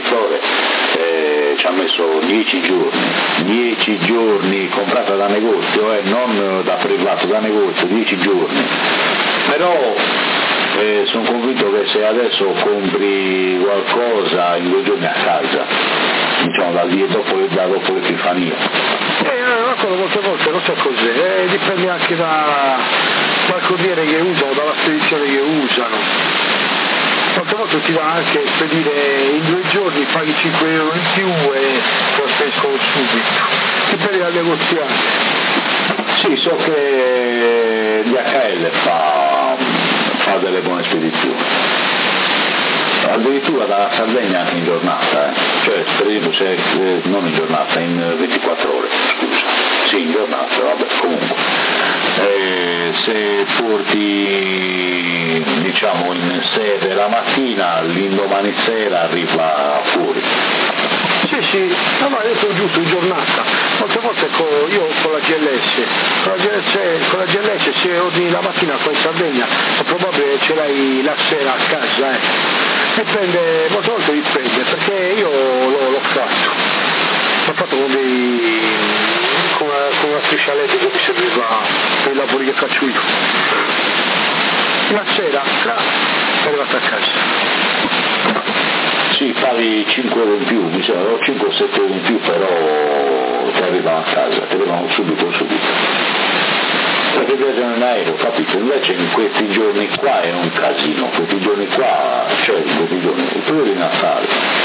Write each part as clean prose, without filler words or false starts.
Flore ci ha messo 10 giorni comprata da negozio, non da privato, da negozio, 10 giorni, però sono convinto che se adesso compri qualcosa in 2 giorni a casa, diciamo da lì dopo l'Epifania. Molte volte non so cos'è, dipende anche dal corriere che usano, dalla spedizione che usano. Molte volte ti va anche spedire in 2 giorni, paghi 5 euro in più e lo spediscono subito. Dipende dal negoziante. Sì, so che DHL fa delle buone spedizioni. Addirittura dalla Sardegna anche in giornata, cioè per esempio non in giornata, in 24 ore, scusa, sì in giornata, vabbè comunque, se porti diciamo in sede la mattina, l'indomani sera arriva fuori. Sì, no, io sono giusto in giornata, molte volte io con la GLS se ordini la mattina qua in Sardegna è probabile che ce l'hai la sera a casa, dipende, molte volte dipende, perché io l'ho fatto con una striscia elettrica che mi serviva per i lavori che faccio io, la sera è arrivata a casa. Sì, paghi 5 euro in più, mi sembra, 5 o 7 euro in più, però ti arrivano a casa, ti arrivano subito. Perché viaggiano in aereo, capito? Invece in questi giorni qua è un casino, questi giorni qua, cioè in questi giorni, il periodo di Natale,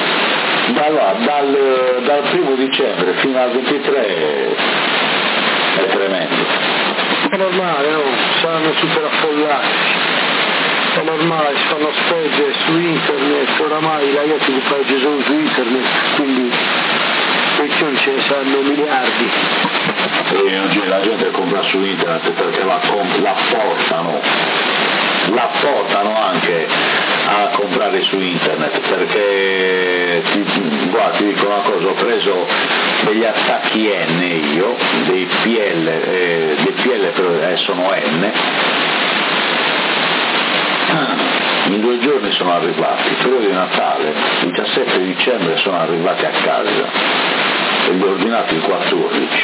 dal 1° dicembre fino al 23 è tremendo. È normale, no? Saranno super affollati. È normale, si fanno spese su internet, oramai i ragazzi che fanno solo su internet, quindi spedizioni ce ne saranno miliardi. E oggi la gente compra su internet perché l'apportano anche a comprare su internet, perché ti dico una cosa, ho preso degli attacchi N io, dei PL però sono N, in 2 giorni sono arrivati, il periodo di Natale, il 17 dicembre sono arrivati a casa e li ho ordinati il 14.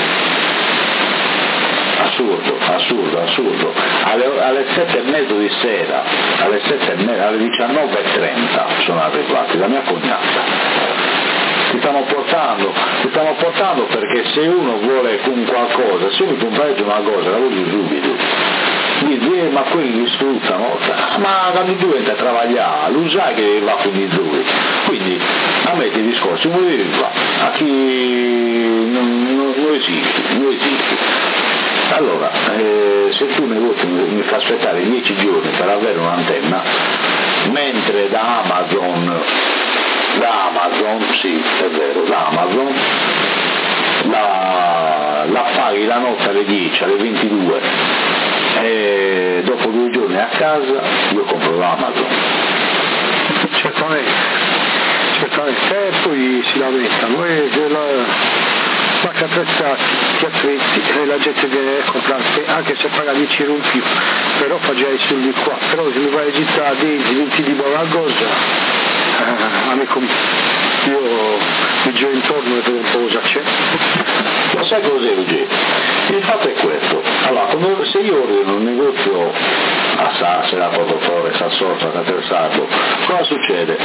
Assurdo. Alle 7:30 di sera, alle 19:30 sono arrivati, la mia cognata. Ti stiamo portando perché se uno vuole con qualcosa, se mi comprate una cosa, la voglio subito. Dice, ma quelli li sfruttano, ma quando tu entri a lavorare, lo sai che va con i due, quindi a me ti discorsi, vuoi va, a chi non esiste. Allora, se tu negozio mi fa aspettare 10 giorni per avere un'antenna, mentre da Amazon, sì, è vero, da Amazon, la paghi la notte alle 10, alle 22, e dopo 2 giorni a casa io compro l'Amazon. Certamente, e poi si lamentano, attrezzati, gli attrezzi, la gente deve comprare, anche se paga 10 euro in più, però fa già i soldi qua, però se mi vai a gittare 10-20 di buona cosa, amico mio, io mi giro intorno e vedo un po' cosa c'è. Ma sai cos'è Eugenio? Il fatto è questo, allora, se io ordino un negozio a Sassera, Podotore, Sassosa, Catersardo, cosa succede?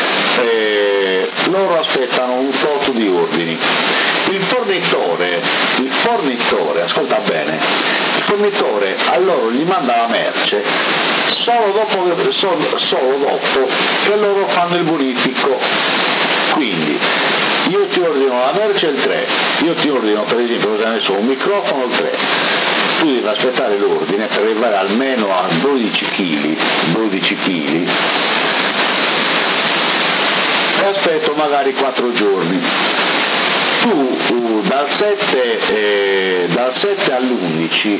Loro aspettano un tot di ordini. Il fornitore, ascolta bene, il fornitore a loro gli manda la merce solo dopo che loro fanno il bonifico. Quindi io ti ordino la merce il 3, io ti ordino per esempio un microfono il 3, tu devi aspettare l'ordine per arrivare almeno a 12 kg, e aspetto magari 4 giorni. Tu dal 7 all'11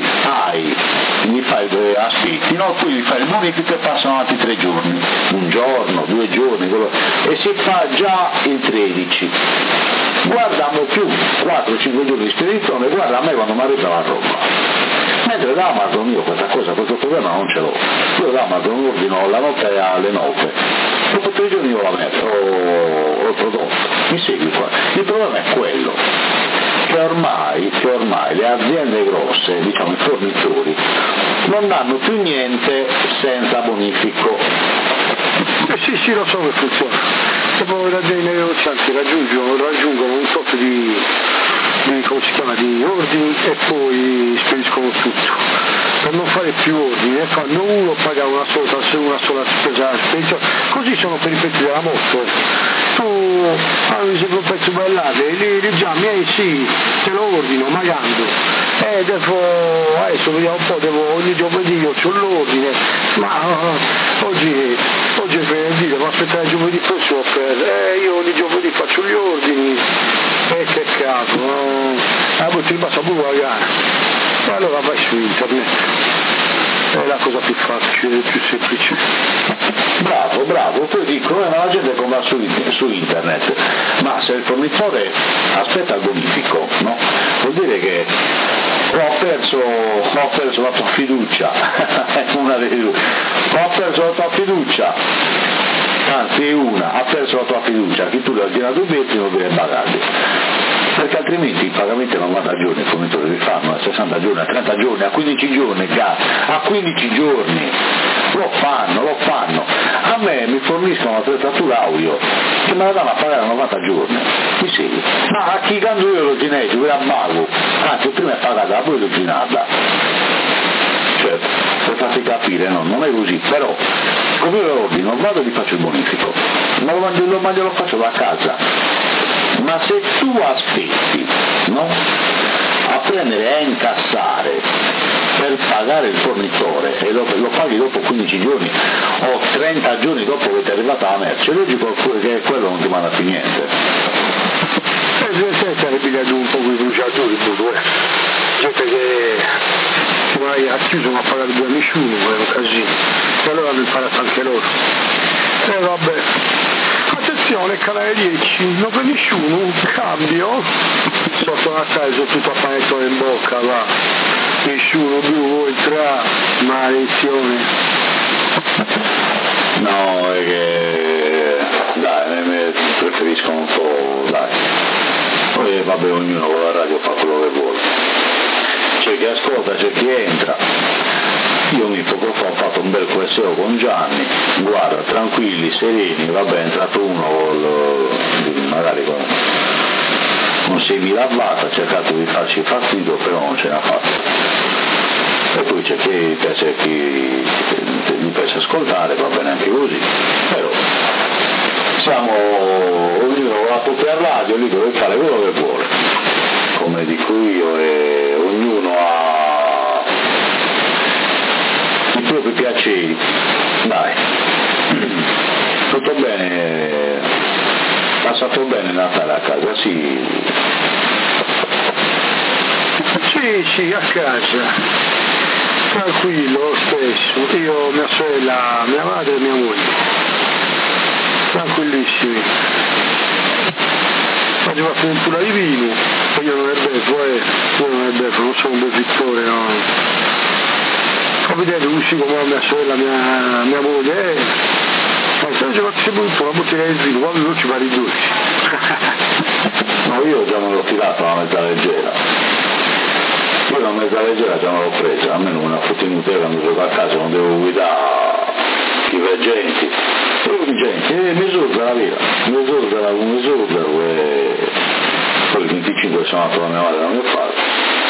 aspetti, no? Poi gli fai il bonifico e passano altri 3 giorni, 1 giorno, 2 giorni, e si fa già il 13. Guardiamo più 4-5 giorni di spedizione, guarda a me quando mi arriva la roba. Mentre da Amazon io questo problema non ce l'ho. Io da Amazon ordino la notte alle 9, dopo 3 giorni io la metto, ho problema è quello, che ormai le aziende grosse, diciamo i fornitori, non danno più niente senza bonifico. Sì, lo so che funziona. Dopo i negozianti raggiungono un tot di come si chiama, di ordini e poi spediscono tutto. Per non fare più ordini, ne fanno uno, paga una sola spesa spedizione. Così sono per i pezzi della moto. Tu mi sembra un pezzo bellate, li chiami, sì, te lo ordino, magando. Adesso vediamo un po', ogni giovedì io c'ho l'ordine, ma oggi è venerdì, devo aspettare giovedì prossimo io ogni giovedì faccio gli ordini, che cazzo, poi ti basta pure pagare. E allora vai su internet, è la cosa più facile, più semplice. Bravo, poi dicono ma la gente compra su internet, ma se il fornitore aspetta il bonifico, no? Vuol dire che ho perso la tua fiducia, è una delle due, ho perso la tua fiducia, anzi è una, ha perso la tua fiducia, che tu l'hai ordinato i pezzi non deve pagarli, perché altrimenti i pagamenti a 90 giorni i fornitori li fanno, a 60 giorni, a 30 giorni, a 15 giorni, a 15 giorni, lo fanno, a me mi forniscono l'attrezzatura audio che me la danno a pagare a 90 giorni, mi segui, ma a chi cambio io l'ordinate, io la pago, anzi prima è pagata, poi l'ordinata, cioè per farti capire, no, non è così, però come io lo ordino, vado e gli faccio il bonifico, ma lo faccio da casa, ma se tu aspetti, no, a prendere e a incassare per pagare il fornitore e lo paghi dopo 15 giorni o 30 giorni dopo che ti è arrivata la merce, è logico che quello non ti manda più niente. Sarebbe un po' di bruciatori, gente che magari ha chiuso non ha pagato più a nessuno, è un casino, e allora hanno imparato anche loro. Vabbè. Attenzione, canale 10, non per nessuno, cambio, sotto la casa sono tutto a panettone in bocca, va, nessuno più entra, maledizione. No, è che, dai, preferiscono un po', dai, poi vabbè ognuno con la radio fa quello che vuole, c'è chi ascolta, c'è chi entra. Io poco fa ho fatto un bel QSO con Gianni, guarda, tranquilli, sereni, vabbè, è entrato uno magari con 6.000 watt, ha cercato di farci fastidio, però non ce l'ha fatto. E poi c'è chi gli piace ascoltare, va bene anche così, però siamo ognuno con la propria radio, libero di fare quello che vuole, come dico io, e ognuno ha i propri piaceri, dai, tutto bene, passato bene Natale a casa, sì, a casa, tranquillo, stesso, io, mia sorella, mia madre e mia moglie, tranquillissimi, oggi va a fare un pula di vino, io non è bello, non sono un bevittore, no. Vedete uscì come mia sorella, mia moglie, ma se non ci butto una bottiglia di vino, quando non ci pari dolci. No, io già me l'ho tirato una mezza leggera, già me l'ho presa, a me non me la fotte inutile quando gioco a casa, non devo guidare i veggenti, mi esorda la vita, mi esorda, poi il 25 sono andato da mia madre da mio padre.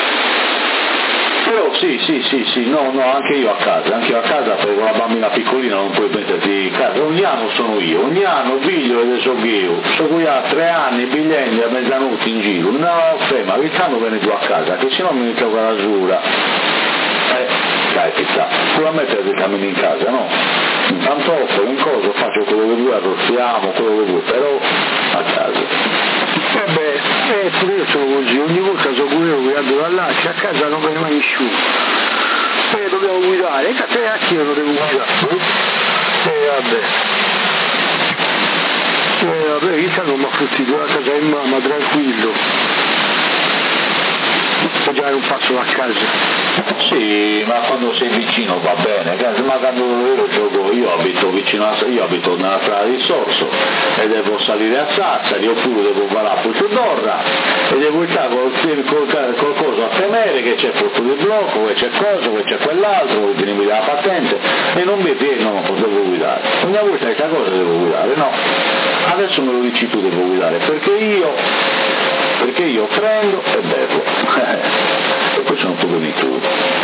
Però sì, no, anche io a casa perché con la bambina piccolina non puoi metterti in casa, ogni anno sono io, ogni anno figlio e adesso io, sono qui a 3 anni, biglietti a mezzanotte in giro, no, ferma, che stanno bene giù a casa, che se no mi metto con la giura, capita, tu la mettere dei cammini in casa, no? In pantofole, in cosa, faccio quello che vuoi, arrostiamo, quello che vuoi, però a casa. Pure io sono così, ogni volta sono pure io guidando da là, che a casa non viene mai nessuno. Dobbiamo guidare, e a te a chi io non devo guidare? Vabbè, io non mi ha fruttito la casa in mamma, tranquillo. o già è un passo da casa? Sì, ma quando sei vicino va bene, ma quando io gioco, io abito nella strada di Sorso e devo salire a Sassari oppure devo varare a Pucciodorra e devo stare col coso a temere che c'è posto di blocco, che c'è cosa, che c'è quell'altro, che mi dà la patente e non mi viene, no, devo guidare. Ogni volta questa cosa devo guidare, no, adesso me lo dici tu devo guidare, perché io prendo e bevo. E poi sono problemi tuoi.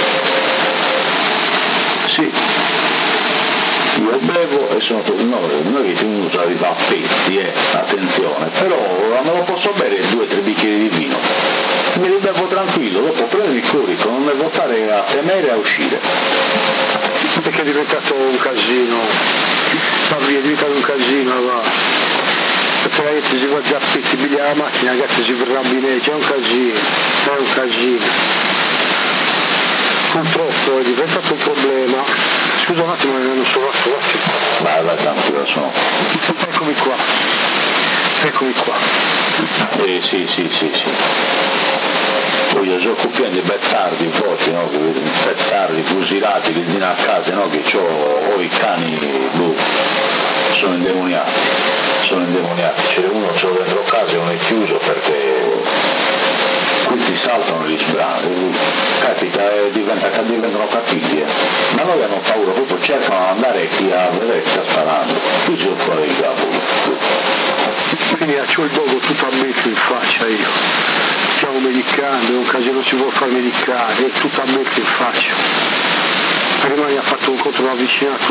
Sì, io bevo e sono non è che uno sa di pappetti, attenzione, però me lo posso bere 2 o 3 bicchieri di vino, me li bevo tranquillo, dopo prendo il corico, non devo stare a temere a uscire. Perché è diventato un casino, è diventato un casino, va. Perché ragazzi si va già a pezzi, piglia la macchina, ragazzi si verrà in c'è un casino. Purtroppo è diventato un problema. Scusa un attimo, non sono Vai, tranquillo, sono. Eccomi qua. Sì. Poi io gioco pieno di bettardi, infatti, no? Bettardi, fusilati, che viene a casa, no? Che ho i cani, sono indemoniati. C'è uno dentro casa e uno è chiuso perché questi saltano gli sbrani, capita e diventano cattivi, ma noi hanno paura, proprio cercano di andare e chi a vedere sta sparando, qui sono fuori il capo. Quindi c'ho il dogo tutto a mettere in faccia io, stiamo medicando, è un casino si può far medicare, è tutto a mettere in faccia. Prima mi ha fatto un controllo avvicinato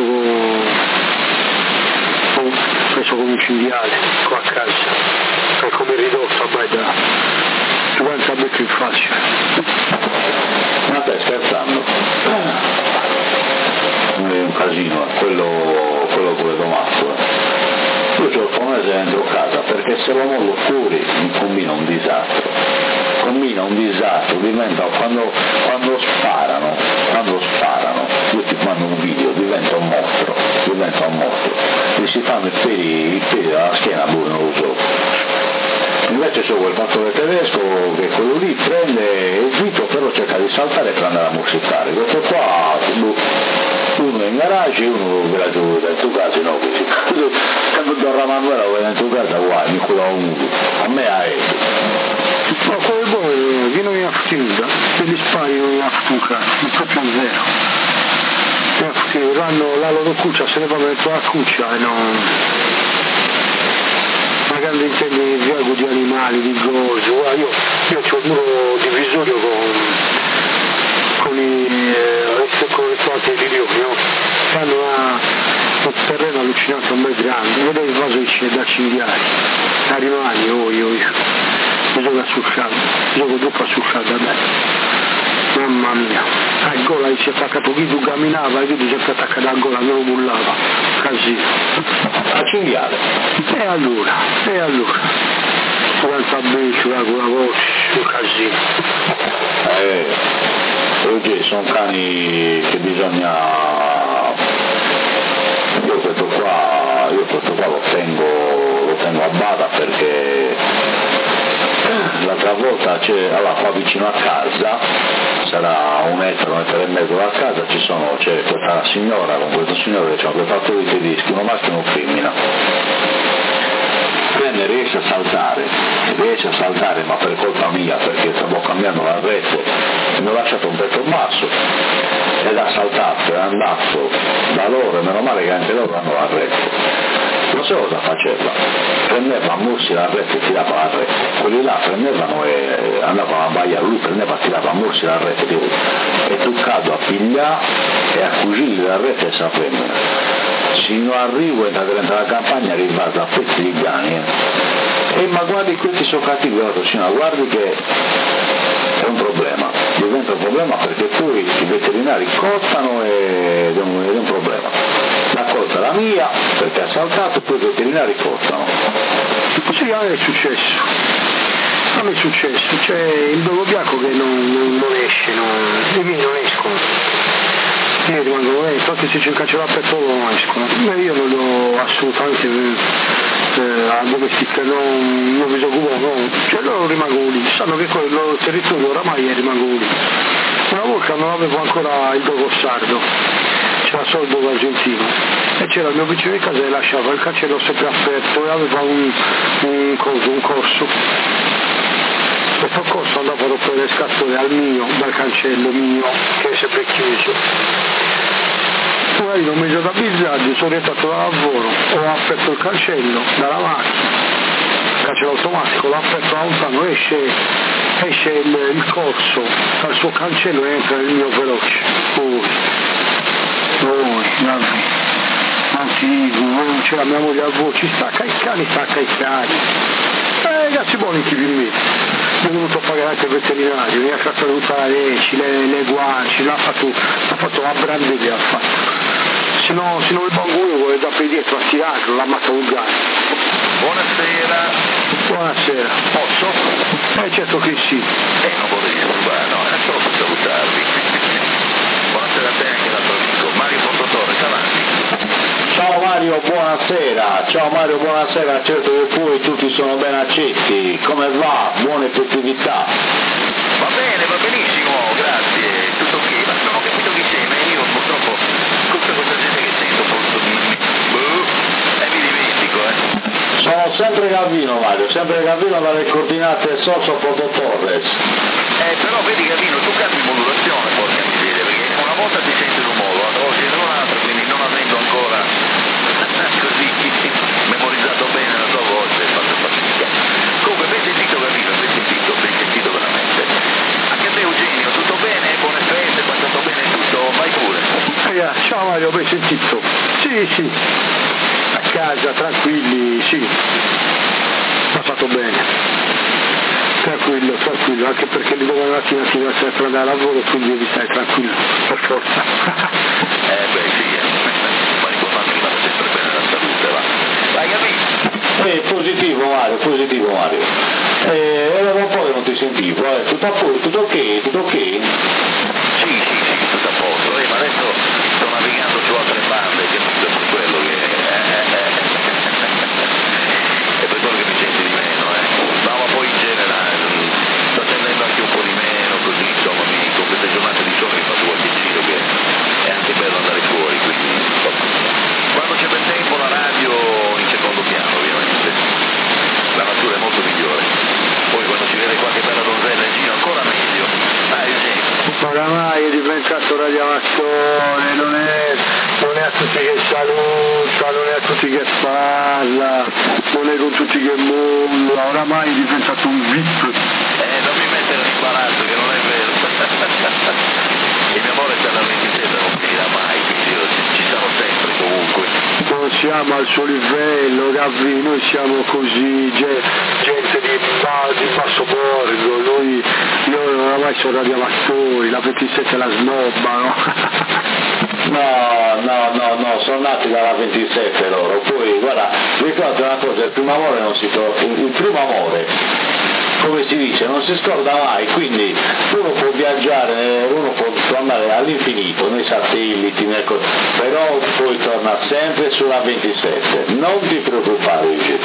preso come un cinghiale qua a casa, è come ridotto ormai da 50 metri in faccia. Ma stai scherzando? È un casino, quello come Tommaso. Io c'ho il famese dentro casa perché se lo mollo fuori mi combina un disastro, diventa quando sparano, io ti mando un video, diventa un mostro, e si fanno i peli dalla schiena, non lo so. Invece c'è quel fattore tedesco che quello lì prende il dito però cerca di saltare per andare a morsicare, questo qua uno è in garage e uno dentro casa, no, così quando torna Manuela vai dentro casa guai, mi culla un muso, a me a ma come voi che non mi ha fatto se gli spari non mi ha fatto un cazzo, proprio zero, vanno la loro cuccia, se ne vanno dentro la cuccia e non magari intende il dialogo di animali, di cose. Io ho il muro divisorio con i milioni, no? Fanno un terreno allucinante, un bel grande, vedete il vaso vicino da cinghiali, da rimani, io gioco sul caldo, gioco dopo sul caldo adesso. Mamma mia, a gola si attacca pochino, camminava e vedi si attacca da gola, non lo mullava, casino. A cinghiale? E allora, durante il beccio, con la voce, un casino. Oggi sono cani che bisogna... Io questo qua lo tengo a bada perché l'altra volta allora qua vicino a casa, sarà un metro e mezzo da casa, c'è questa signora con questo signore che ha due fattori tedeschi, uno maschio e uno femmina. Riesce a saltare ma per colpa mia perché stavo cambiando la rete e mi ho lasciato un petto basso ed ha saltato, è andato da loro, meno male che anche loro hanno la rete. Non so cosa faceva, prendeva a morsi la rete e tirava la rete, quelli là prendevano e andavano a bagliare, lui prendeva e tirava a morsi la rete e toccato a pigliare e a cucire la rete e sa femmina. Sino arrivo e da la campagna arrivato a pezzi di cani ma guardi questi sono cattivi, guardi che è un problema, diventa un problema perché poi i veterinari cottano ed è un problema. La colpa è la mia perché ha saltato e poi i veterinari cottano. Sì, a me è successo, c'è il dogo bianco che non esce, i miei non escono. Io rimango dentro, anche se c'è il cancellato aperto non escono, ma io non do assolutamente a domestica, non mi occupo, no. Cioè loro rimangono lì, sanno che il loro territorio oramai rimangono lì. Una volta non avevo ancora il dogo sardo, c'era solo il dogo argentino e c'era il mio vicino di casa che lasciava il cancello sempre aperto e aveva un corso. Questo corso andava a rompere le scatole dal cancello mio che è sempre chiuso. Poi un mese da Bizzardi, sono rientrato da lavoro, ho aperto il cancello dalla macchina, cancello automatico, l'ho aperto da lontano, esce il corso dal suo cancello e entra nel mio veloce. Non ti dico, c'è la mia moglie a voce, stacca i cani. Ragazzi buoni chi vi mette. Ho dovuto pagare anche il veterinario, mi ha fatto tutta la leci, le guance, l'ha fatto a branderia, ha fatto. Se no il bangulo vuole da per dietro a tirarlo, l'ha ammazzato un gatto. Buonasera. Posso? Certo che sì. Non vorrei disturbare, no, è solo per salutarvi. Buonasera a te anche l'altro amico, Mario Fontotorres, avanti. Ciao Mario, buonasera, certo che poi tutti sono ben accetti, come va? Buone festività. Va bene, va benissimo, grazie, tutto ok, ma non ho capito chi sei, ma io purtroppo tutta questa gente che sento mi dimentico, Sono sempre Gavino Mario, sempre Gavino dalle coordinate Sosso Fontotorres. Però vedi Gavino, tu cambi modulazione, porca miseria, perché una volta ti senti in un modo, oggi in un altro, quindi non avendo ancora così memorizzato bene la tua voce, fatto fatica. Comunque ben sentito Gavino, ben sentito veramente. Anche a te Eugenio, tutto bene? Buone feste, passato bene tutto? Vai pure. Ciao Mario, ben sentito. Sì. A casa, tranquilli, sì. Passato bene. Tranquillo, anche perché li devo una mattina sempre andare a lavoro, quindi devi stare tranquillo, per forza. Ma ricordando che vada sempre bene la salute, va. Vai capito? Positivo Mario. Era da un po' che non ti sentivo, tutto ok? Sì, tutto a posto, ma adesso sto navigando su altre bande, che non è per quello che... è per quello che mi senti di meno, No, ma poi in generale, sto scendendo anche un po' di meno, così, insomma, con queste giornate di sole mi faccio qualche giro che è anche bello andare fuori, quindi, insomma, quando c'è bel tempo la radio in secondo piano, ovviamente, la natura è molto migliore, poi quando si vede qualche bella donzella in giro ancora meglio, Eugenio. Ma oramai è diventato radioamatore, non è a tutti che saluta, non è a tutti che parla, non è con tutti che molla, oramai è diventato un VIP. Non mi mettere in imbarazzo che non è vero. Il mio amore sta dal 27, non finirà mai, quindi ci sarò sempre comunque. Non siamo al suo livello, Gavri, noi siamo così, gente di basso borgo, loro oramai sono radioamatori, la 27 la snobbano. No, sono nati dalla 27 loro, poi guarda, ricordo una cosa, il primo amore, come si dice, non si scorda mai, quindi uno può viaggiare, uno può andare all'infinito, nei satelliti, però poi torna sempre sulla 27, non ti preoccupare Luigi,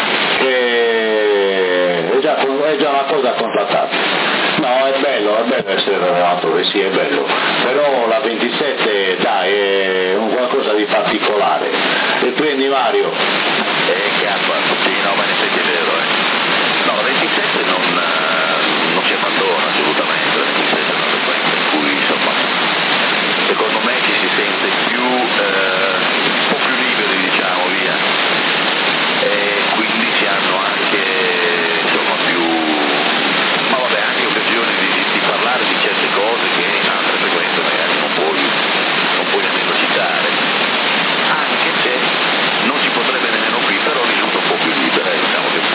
che è già una cosa contattata. No, è bello essere radioamatore, sì, è bello, però la 27 dai, è un qualcosa di particolare. E prendi Mario? Chiappa, sì, no, ma in effetti è vero, No, la 27 non si abbandona assolutamente, la 27 è una frequenza in cui, insomma, secondo me ci si sente un po' più liberi, diciamo, via. E quindi si hanno anche, insomma, ma vabbè, anche occasioni di parlare di certe cose che in altre frequenze magari non puoi nemmeno citare, anche se non si potrebbe nemmeno qui, però risulta un po' più libera, diciamo che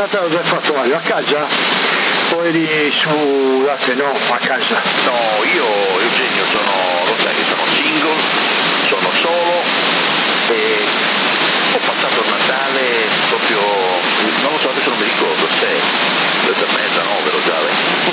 Natale dove hai fatto Mario? A casa? O eri su latte? No, a casa. No, io Eugenio lo sai che sono single, sono solo e ho passato il Natale proprio, non lo so, adesso non mi ricordo, 7:30, 9 lo già,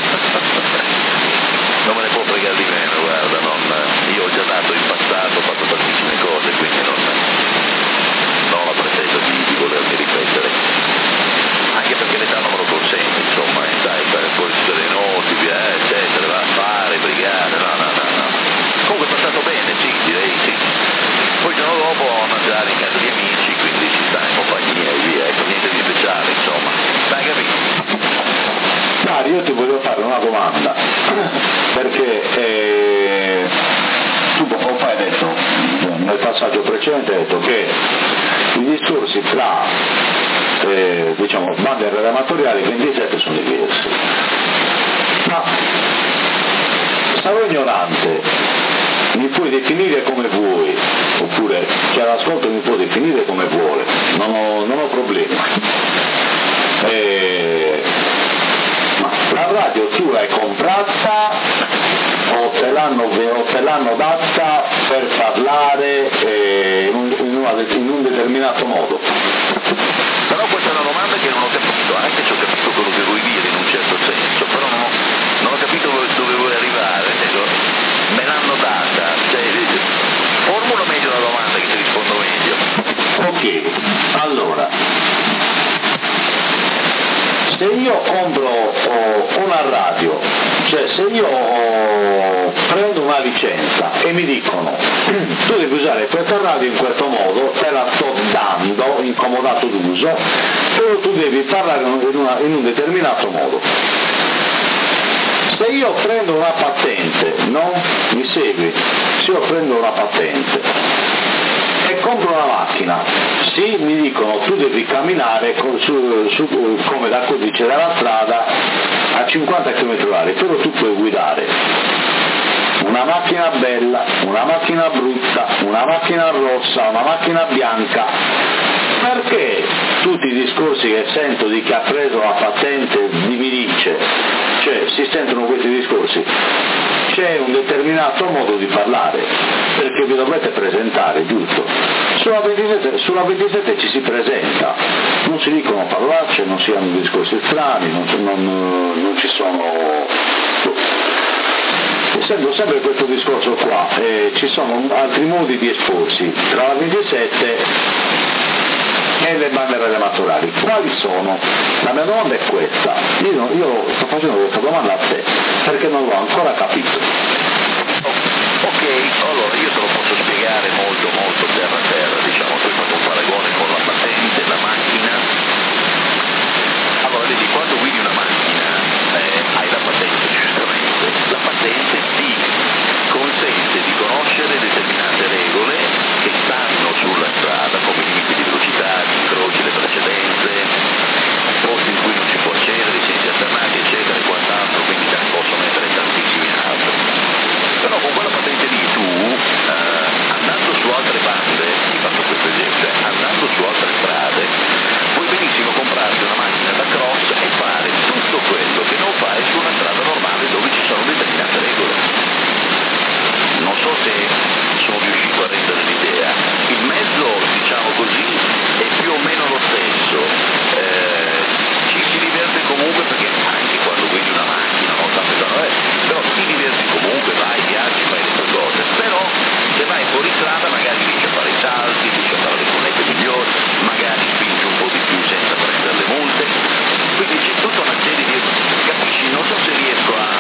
non me ne può fregare di meno, guarda, io ho già dato in passato, ho fatto tantissime cose, quindi non ho la pretesa di volermi ripetere, anche perché l'età non me lo consente, insomma, sai, stare fuori sulle noti, eccetera, va a fare, brigare, no. Comunque è passato bene, sì, direi sì. Poi il giorno dopo a mangiare in casa di amici, quindi si sta in compagnia e via, ecco, niente di speciale, insomma. Dai, capito? Mario, io ti voglio fare una domanda, perché tu poco fa hai detto, nel passaggio precedente hai detto che i discorsi tra bande amatoriali 27 sono diversi. Ma sarò ignorante, mi puoi definire come vuoi, oppure chi all'ascolto mi può definire come vuole, non ho problemi. Ma la radio tu l'hai comprata o te l'hanno data per parlare in un determinato modo? Però questa è una domanda che non ho capito, anche se ho capito quello che vuoi dire in un certo senso, però non ho capito dove vuoi arrivare, me l'hanno data, formula meglio la domanda che ti rispondo meglio. Ok, allora, se io compro una radio, cioè se io prendo una licenza e mi dicono tu devi usare questa radio in questo modo, te la sto dando in comodato d'uso, però tu devi parlare in un determinato modo. Se io prendo una patente, no? Mi segui? Se io prendo una patente e compro una macchina, sì, mi dicono tu devi camminare come da codice della strada a 50 km/h, però tu puoi guidare una macchina bella, una macchina brutta, una macchina rossa, una macchina bianca. Perché tutti i discorsi che sento di chi ha preso la patente mi dice, cioè si sentono questi discorsi, c'è un determinato modo di parlare, perché vi dovrete presentare, giusto? Sulla 27 ci si presenta, non si dicono parolacce, non si hanno discorsi strani, non ci sono... Essendo sempre questo discorso qua, ci sono altri modi di esporsi tra la 27 e le bande amatoriali. Quali sono? La mia domanda è questa, io sto facendo questa domanda a te perché non l'ho ancora capito. Ok, allora io te lo posso spiegare molto terra a terra, diciamo, tu hai fatto un paragone con la patente, la macchina. Allora vedi, quando guidi una macchina hai la patente, giustamente, la patente ti consente di conoscere determinate regole che stanno sulla strada, come i limiti di velocità, gli incroci, le precedenze, posti in cui non si può accedere, i sensi alternati, eccetera, e quant'altro, quindi te ne posso mettere tantissimi altri. Però con quella patente lì tu, andando su altre bande, ti faccio questo esempio, andando su altre strade, puoi benissimo comprarti una macchina da cross e fare tutto quello che non fai su una strada normale dove ci sono determinate regole. Non so se sono riuscito a rendere l'idea. Il mezzo, diciamo così, è più o meno lo stesso. Ci si diverte comunque perché anche quando guidi una macchina, non sta pesando, però ti diverti comunque, vai, viaggi, fai le tue cose. Però se vai fuori strada magari riesci a fare i salti, riesci a fare le connette migliori, magari spingi un po' di più senza prendere le multe. Quindi c'è tutta una serie di... capisci? Non so se riesco a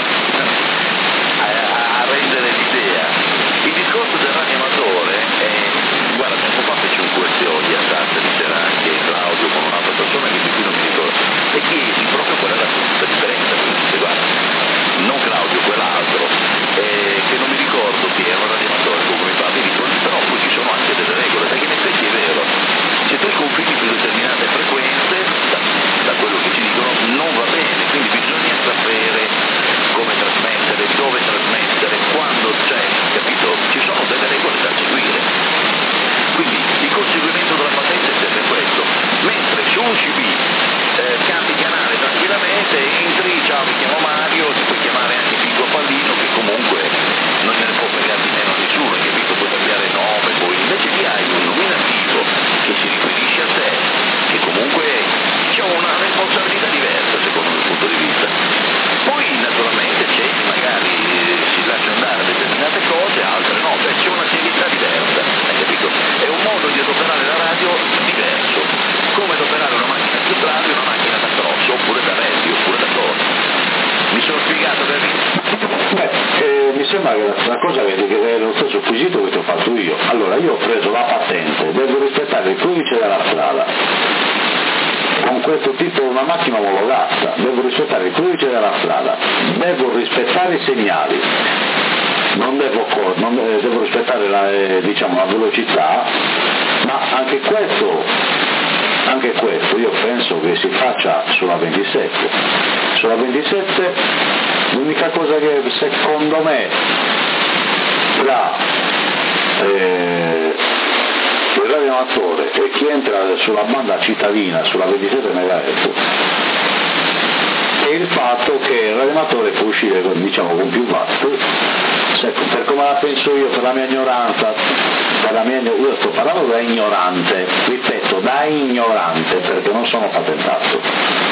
rendere l'idea. Il discorso del radioamatore è, guarda, tempo fa feci un QSO di Assassin, c'era anche Claudio con un'altra persona che di cui non mi ricordo, e chiesi proprio qual era la differenza, quindi disse, guarda, non Claudio, quell'altro, che non mi ricordo chi era un radioamatore, come mi fa, mi dicono, però poi ci sono anche delle regole, perché in effetti è vero, se tu confini su determinate frequenze, da quello che ci dicono, non va bene, quindi bisogna sapere come trasmettere, dove trasmettere, quando c'è, capito? Ci sono delle regole da seguire. Quindi il conseguimento della patente serve questo, mentre su un CB ciao mi chiamo Mario, ti puoi chiamare anche Pinco Pallino, che comunque non gliene può fregare di meno a nessuno, hai capito? Puoi cambiare nome, poi invece lì hai un nominativo che si riferisce a te, che comunque c'è una responsabilità diversa secondo il mio punto di vista. Poi naturalmente c'è chi magari si lascia andare a determinate cose, altre no, c'è una serietà diversa, hai capito? È un modo di adoperare la radio diverso, come adoperare una macchina più radio e una macchina da cross, oppure da rally, oppure da cosa. Mi sono spiegato, David? Mi sembra che la cosa che è lo stesso quesito che ti ho fatto io. Allora, io ho preso la patente, devo rispettare il codice della strada. Con questo tipo una macchina omologata, devo rispettare il codice della strada, devo rispettare i segnali, devo rispettare la velocità, ma anche questo io penso che si faccia sulla 27. Sulla 27 l'unica cosa che secondo me tra il radioamatore e chi entra sulla banda cittadina sulla 27 MHz è il fatto che il radioamatore può uscire con più watt. Per come la penso io, per la mia ignoranza, io sto parlando da ignorante, ripeto, da ignorante, perché non sono patentato.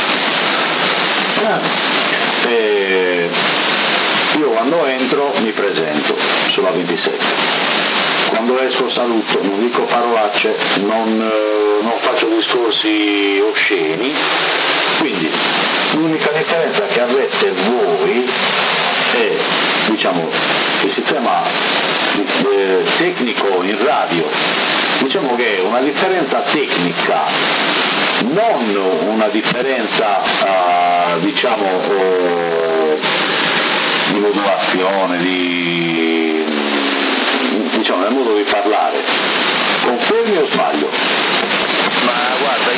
Io quando entro mi presento sulla 27, quando esco saluto, non dico parolacce, non faccio discorsi osceni, quindi l'unica differenza che avrete voi è il sistema tecnico in radio, diciamo che è una differenza tecnica, non una differenza di modulazione, nel modo di parlare. Confermi o sbaglio? Ma guarda,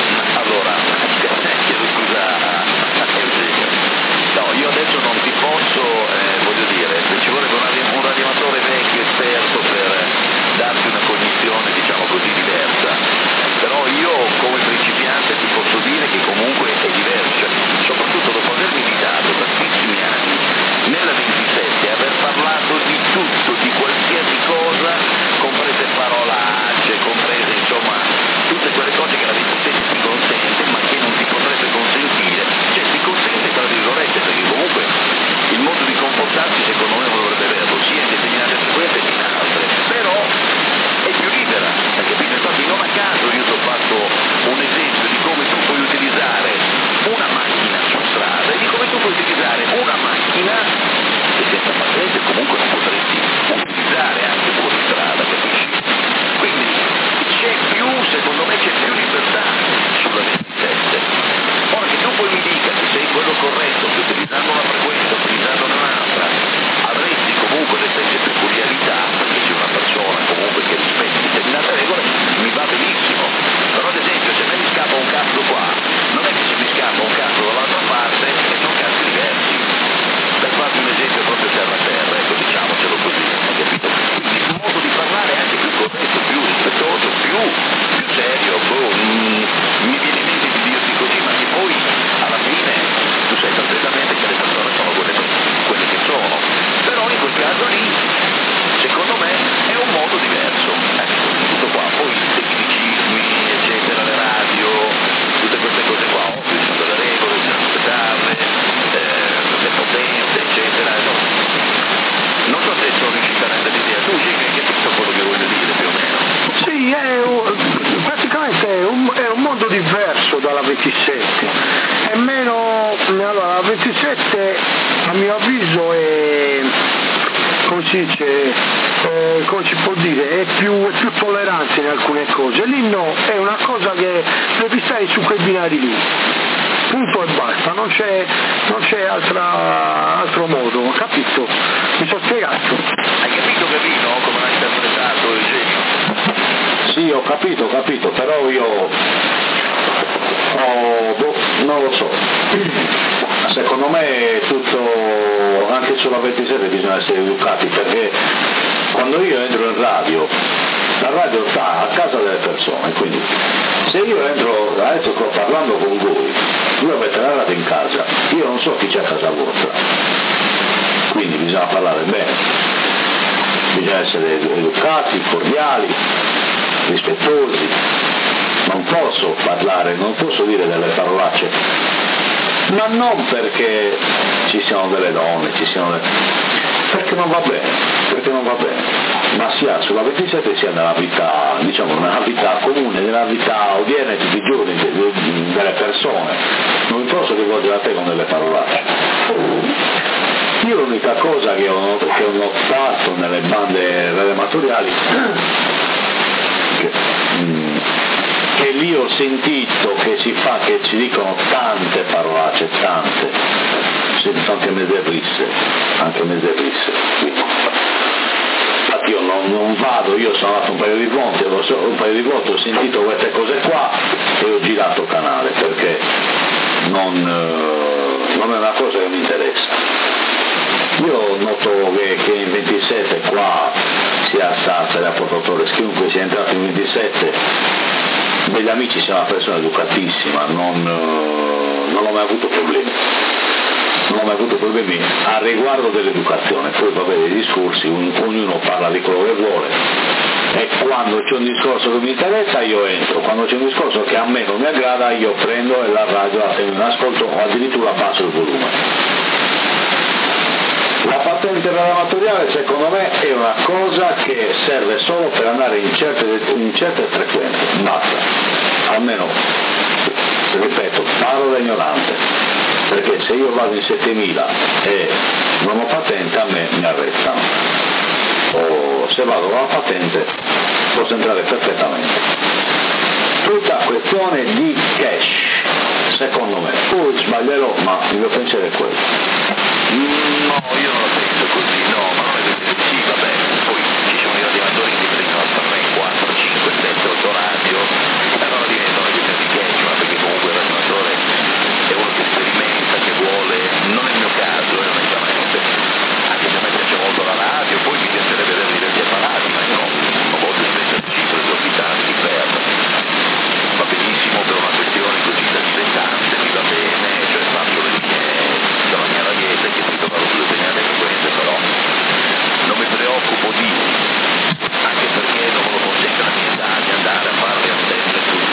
chiedo scusa a Eugenio. No, io adesso non ti posso, voglio dire, ci vorrebbe un radioamatore vecchio, esperto, per darti una cognizione, diversa. Però io, come principiante, ti posso dire che comunque è diversa, soprattutto dopo aver militato tantissimi anni nella 27, aver parlato di tutto, di qualsiasi cosa, comprese parolacce, comprese tutte quelle cose che la 27 ti consente, ma che non ti potrebbe consentire, cioè ti consente tra virgolette, perché comunque il modo di comportarsi secondo me non dovrebbe averlo, sia in determinate frequenze che in altre, però è più libera, hai capito? Infatti non a caso io ti ho fatto un esempio di come tu puoi utilizzare una macchina su strada e di come tu puoi utilizzare una macchina che senza patente comunque non potresti utilizzare anche fuori strada, capisci? Quindi secondo me c'è più libertà sulla 27. Ora che tu poi mi dica che sei quello corretto, che utilizzando una frequenza, utilizzando un'altra, avresti comunque le stesse peculiarità, perché c'è una persona comunque che rispetta determinate regole, mi va benissimo. Però ad esempio se a me mi scappa un cazzo qua, non è che se mi scappa un cazzo dall'altra parte e sono cazzi diversi. Per farti un esempio proprio terra a terra, ecco, diciamocelo così, hai capito? Quindi il modo di parlare è anche più corretto, più rispettoso, più serio, mi viene in mente di dirti così, ma che poi alla fine tu sai perfettamente che le persone sono quelle che sono. Però in quel caso lì, secondo me, è un modo diverso. Tutto qua, poi i tecnicismi, eccetera, le radio, tutte queste cose qua, ovvio, ci sono delle regole, bisogna rispettarle, le potenze, eccetera. Non so se sono riuscito a rendere l'idea, tu hai capito quello che voglio dire più o meno? Sì, praticamente è un mondo diverso dalla 27, è meno, allora la 27 a mio avviso è, come si dice, come si può dire, è più tollerante in alcune cose, lì no, è una cosa che devi stare su quei binari lì, punto e basta, non c'è altro modo, capito? Mi sono spiegato? Hai capito Gavino come l'ha interpretato Eugenio? Sì, ho capito, però io non lo so. Secondo me tutto, anche sulla 27 bisogna essere educati, perché quando io entro in radio, la radio sta a casa delle persone, quindi se io entro, adesso sto parlando con voi, voi avete la radio in casa, io non so chi c'è a casa vostra, quindi bisogna parlare bene, bisogna essere educati, cordiali, rispettosi, non posso parlare, non posso dire delle parolacce, ma non perché ci siano delle donne, perché non va bene, ma sia sulla 27 sia nella vita, diciamo, nella vita comune, nella vita odierna di tutti i giorni delle persone. Non posso rivolgere a te con delle parolacce. Io l'unica cosa che ho notato nelle bande amatoriali che lì ho sentito che ci dicono tante parolacce, tante, anche meserrisse. Infatti io non vado, io sono andato un paio di volte, ho sentito queste cose qua e ho girato canale perché non è una cosa che mi interessa. Io noto che in 27 qua sia Sassari, a Portatore, chiunque sia entrato in 27, degli amici sia una persona educatissima, non ho mai avuto problemi a riguardo dell'educazione. Poi va bene, i discorsi, ognuno parla di quello che vuole e quando c'è un discorso che mi interessa io entro, quando c'è un discorso che a me non mi aggrada io prendo e la radio la tengo in ascolto o addirittura abbasso il volume. La patente radioamatoriale secondo me è una cosa che serve solo per andare in certe frequenze, basta, almeno, ripeto, parlo da ignorante, perché se io vado in 7000 e non ho patente a me mi arrestano, o se vado con la patente posso entrare perfettamente. Tutta questione di cash, secondo me, poi sbaglierò, ma il mio pensiero è quello. No, io non la penso così, no, ma non è perché sì, vabbè, poi ci sono i radioamatori che prendono per me 4, 5, 7, 8 radio, e allora diventano questioni di cash, ma perché comunque il radioamatore è uno che sperimenta, che vuole, non è il mio caso, onestamente, anche se a me piace molto la radio, poi mi piacerebbe avere diversi apparati, ma io non voglio spendere cifre esorbitanti per, va benissimo per una questione così spessante, mi va bene, cioè faccio la mia radietta che si trova sulle determinate frequenze, però non mi preoccupo di, anche perché non me lo consente la mia età di andare a fare le antenne sul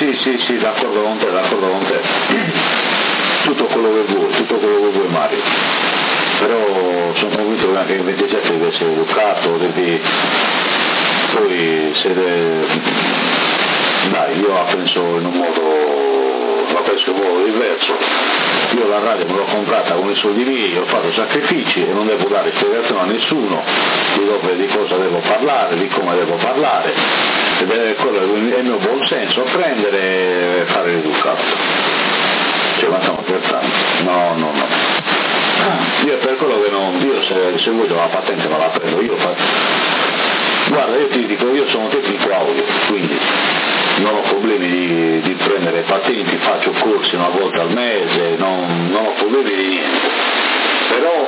Sì, d'accordo con te. Tutto quello che vuoi Mario. Però sono convinto che anche il 27 deve essere educato, poi io la penso in un modo diverso. Io la radio me l'ho comprata con i soldi miei, ho fatto sacrifici e non devo dare spiegazione a nessuno di cosa devo parlare, di come devo parlare, ed è quello il mio buon senso, prendere e fare l'educato. Ma stiamo scherzando? No. Io è per quello che se vuoi la patente me la prendo io. Guarda, io ti dico, io sono tecnico audio, quindi non ho problemi di prendere patenti, faccio corsi una volta al mese, non ho problemi di niente. Però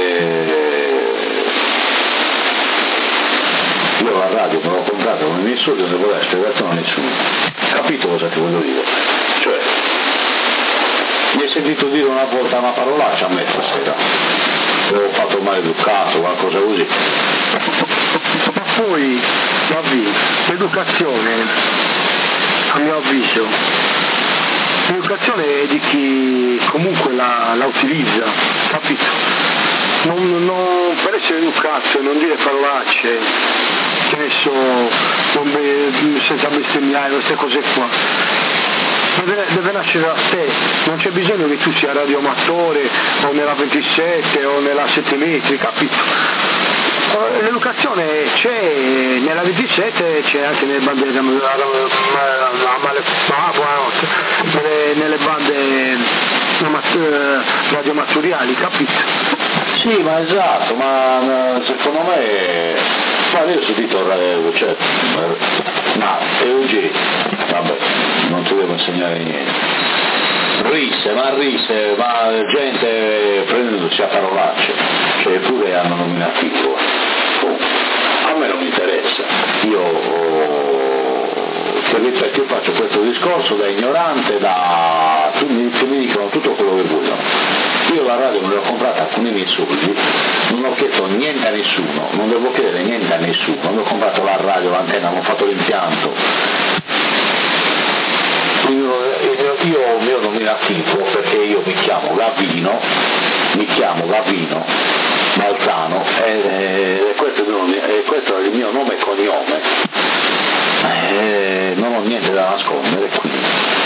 io la radio me l'ho comprata con i miei soldi, non devo dare spiegazione a nessuno. Capito cosa ti voglio dire? Cioè, mi hai sentito dire una volta una parolaccia a me stasera? Avevo fatto maleducato, qualcosa così. Ma poi, l'educazione, a mio avviso, l'educazione è di chi comunque la utilizza, capito? Non per essere educato e non dire parolacce, che ne so, senza bestemmiare, queste cose qua. Deve nascere da te, non c'è bisogno che tu sia radioamatore o nella 27 o nella 7 metri, capito? L'educazione c'è nella 27, c'è anche nelle bande nelle bande radioamatoriali, capito? Sì, ma esatto, ma secondo me, guarda, io ho sentito Eugenio, vabbè, non ti devo insegnare niente. Risse, ma gente prendendosi a parolacce, cioè pure hanno nominativo. A me non mi interessa, io faccio questo discorso da ignorante, che mi dicono tutto quello che vogliono. Io la radio me l'ho comprata con i miei soldi, non ho chiesto niente a nessuno, non devo chiedere niente a nessuno, non ho comprato la radio, l'antenna, non ho fatto l'impianto. Io ho il mio nominativo perché io mi chiamo Gavino Malzano e questo è il mio nome e cognome, non ho niente da nascondere, quindi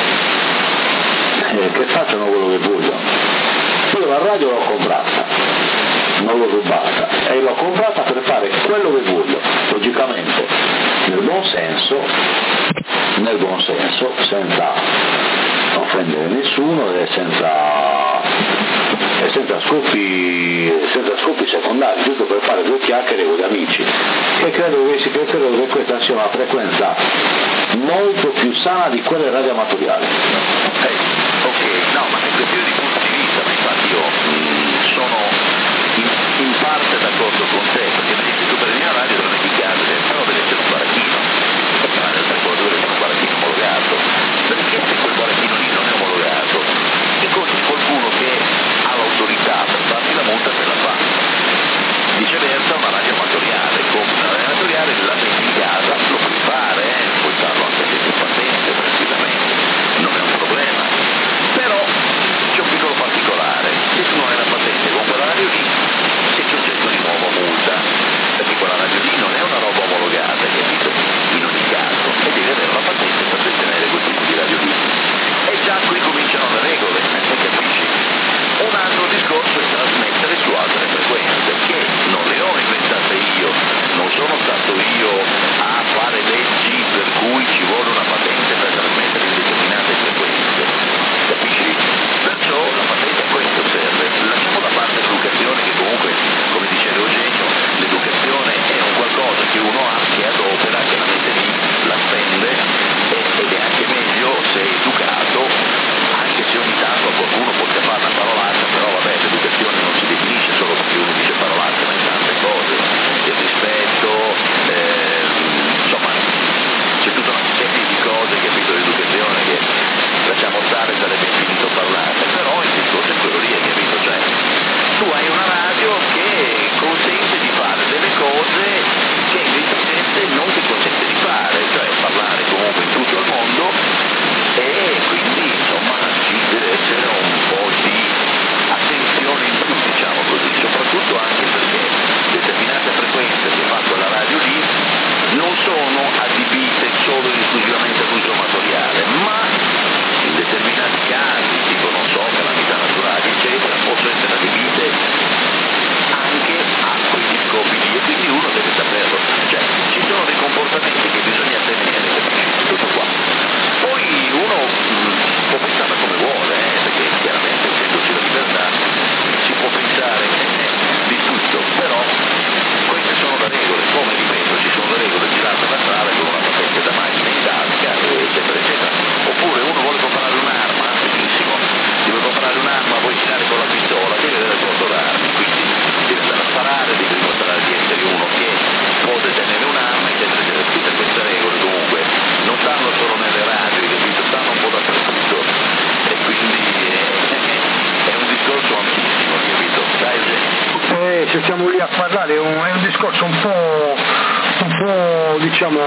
che facciano quello che vogliono. Io la radio l'ho comprata, non l'ho rubata, e l'ho comprata per fare quello che voglio, logicamente, nel buon senso, senza offendere nessuno e senza scopi secondari, giusto per fare due chiacchiere con gli amici, e credo che questa sia una frequenza molto più sana di quelle radioamatoriali. Ok, no, ma è questione di punto di vista, ma infatti io sono in parte d'accordo con te, perché mi dici tu prendi la radio, la metti in casa, però deve essere un baracchino, perché la realtà quello deve essere un baracchino omologato, perché se quel baracchino lì non è omologato, incontri qualcuno che ha l'autorità per farti la multa se la fa. Viceversa una radio amatoriale, come una radio amatoriale la metti in casa, lo puoi fare, puoi farlo anche senza patente tranquillamente, non è un problema. Però c'è un piccolo particolare, se tu non hai la patente con quella radio lì, se c'è un gesto di nuovo multa, discorso un po' diciamo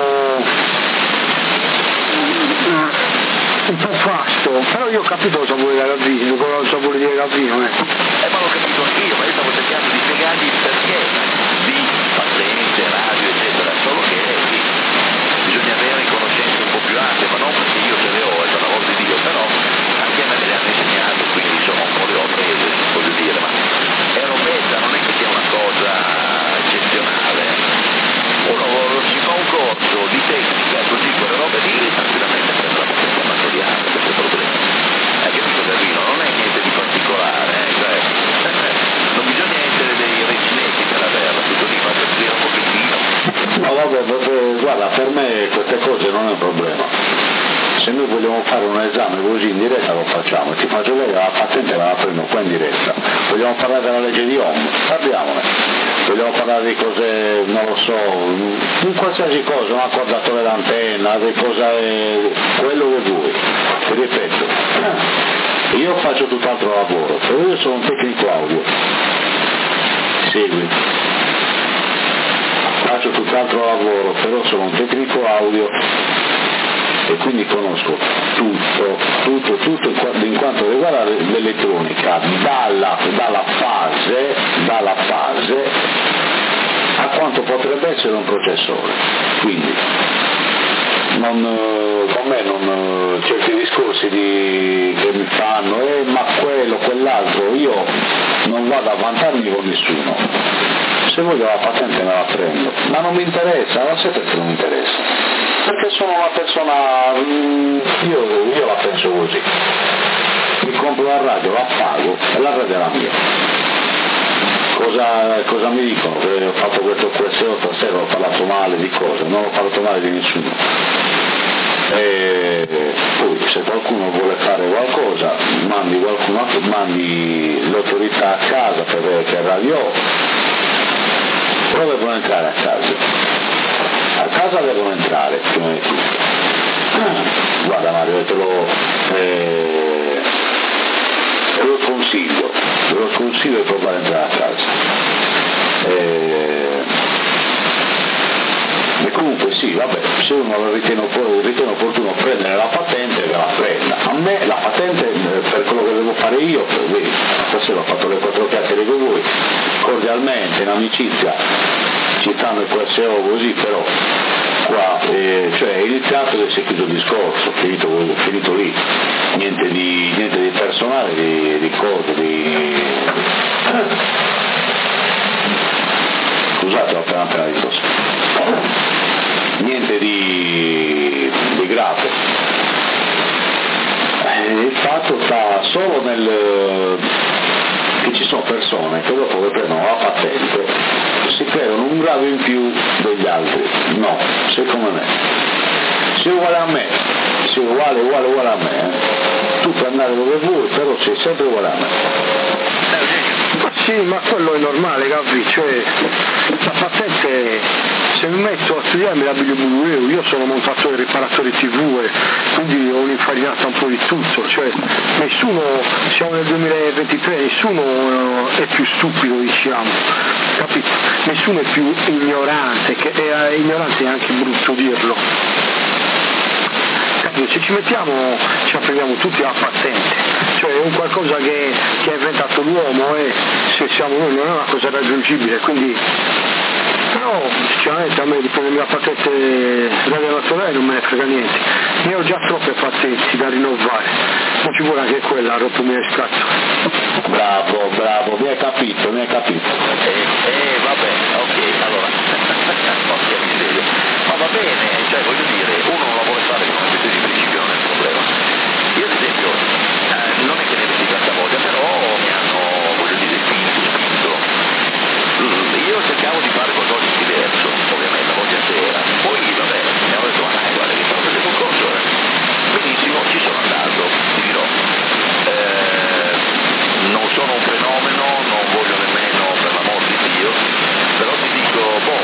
un po' vasto, però io ho capito cosa vuole dire Gavino, ma l'ho capito anch'io, ma io stavo cercando di spiegargli il perché di patente, radio eccetera, solo che bisogna avere conoscenze un po' più ampie, ma non perché io ce le ho, per la volta di Dio, però anche a me me le hanno insegnate, quindi insomma un po' le ho prese, voglio dire, ma è robetta, non è che sia una cosa eccezionale. Uno si fa un corso di tecnica, così quelle robe lì, tranquillamente prende la potenza amatoriale, questo problema. Hai capito Gavino? Non è niente di particolare, cioè, non bisogna essere dei recinesi per averla, tutto lì, ma per dire un pochettino. No vabbè, guarda, per me queste cose non è un problema. Se noi vogliamo fare un esame così in diretta lo facciamo, ti faccio vedere la patente la prendo qua in diretta. Vogliamo parlare della legge di Ohm? Parliamone. Vogliamo parlare di cose, non lo so, in qualsiasi cosa, un accordatore d'antenna, di cose, quello che vuoi. Ti ripeto, io faccio tutt'altro lavoro, però io sono un tecnico audio. Segui. Faccio tutt'altro lavoro, però sono un tecnico audio e quindi conosco tutto in quanto riguarda l'elettronica, dalla fase a quanto potrebbe essere un processore. Quindi con me non certi discorsi che mi fanno, ma quello, quell'altro, io non vado a vantarmi con nessuno. Se voglio la patente me la prendo, ma non mi interessa, non so perché non mi interessa, perché sono una persona, io la penso così, mi compro la radio, la pago e la radio è la mia. Cosa mi dicono? Che ho fatto questo QSO stasera, ho parlato male di cosa? Non ho parlato male di nessuno. E poi se qualcuno vuole fare qualcosa mandi qualcuno, mandi l'autorità a casa per vedere che radio ho. Però devono entrare a casa devono entrare prima di tutto. Guarda Mario, te lo sconsiglio di provare ad entrare a casa. E comunque sì, vabbè, se uno ritiene opportuno prendere la patente, che la prenda. A me la patente, per quello che devo fare io, vedi, stasera ho fatto le 4 chiacchiere con voi, cordialmente, in amicizia, citando il QSO così, però qua, cioè è iniziato e si è chiuso il discorso, finito lì, niente di personale, di cose, scusate, ho appena detto, niente di grave. Il fatto sta solo che ci sono persone che dopo che prendono la patente si creano un grado in più degli altri. No, secondo me. Se uguale a me, se uguale a me, tu puoi andare dove vuoi, però sei sempre uguale a me. Ma sì, ma quello è normale, capi? Cioè, la patente, se mi metto a studiarmi la BW, io sono montatore e riparatore TV, quindi ho un'infarinata un po' di tutto, cioè nessuno, siamo nel 2023, nessuno è più stupido, diciamo, capito? Nessuno è più ignorante, che è ignorante è anche brutto dirlo. Se ci mettiamo ci apprendiamo tutti la patente, cioè è un qualcosa che ha inventato l'uomo e se siamo noi non è una cosa raggiungibile, quindi però sinceramente a me di prendermi la patente radioamatoriale non me ne frega niente, ne ho già troppe patenti da rinnovare, non ci vuole anche quella a rompermi le scatole. Bravo, mi hai capito. Vabbè, ok, allora porca miseria, ma va bene, cioè voglio dire, uno non la vuole fare con una questione di principio, non è un problema. Io ad esempio non è che ne avessi tanta voglia, però mi hanno, voglio dire, spinto. Io cercavo di fare qualcosa di diverso, ovviamente la voglia c'era, poi vabbè, mi hanno detto, ma dai, guarda che stanno facendo un corso, benissimo, ci sono andato, ti dirò. Non sono un fenomeno, non voglio nemmeno, per l'amor di Dio, però ti dico,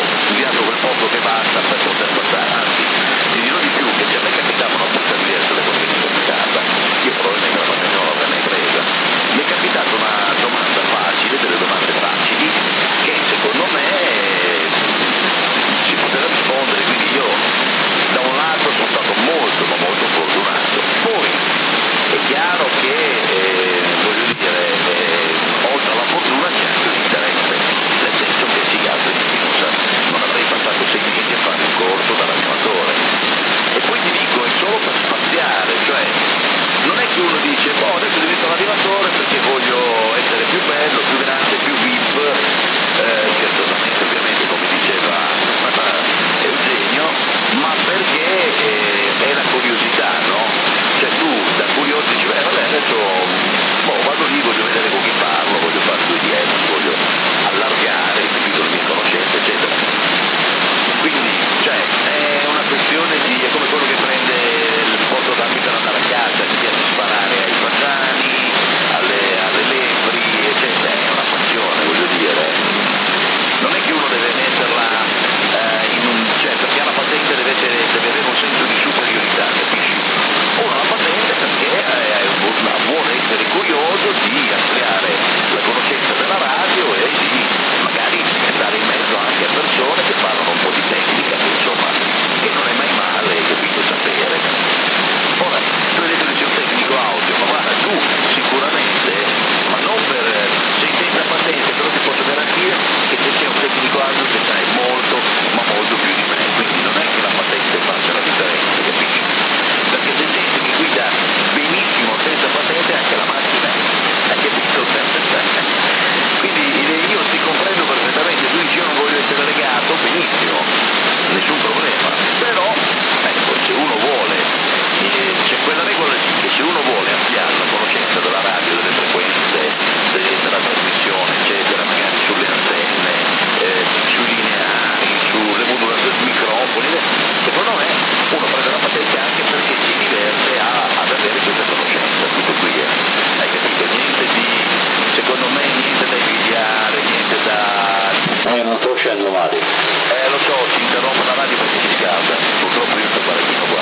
so, si interrompe la radio perché si scalda, purtroppo io sto parecchino qua.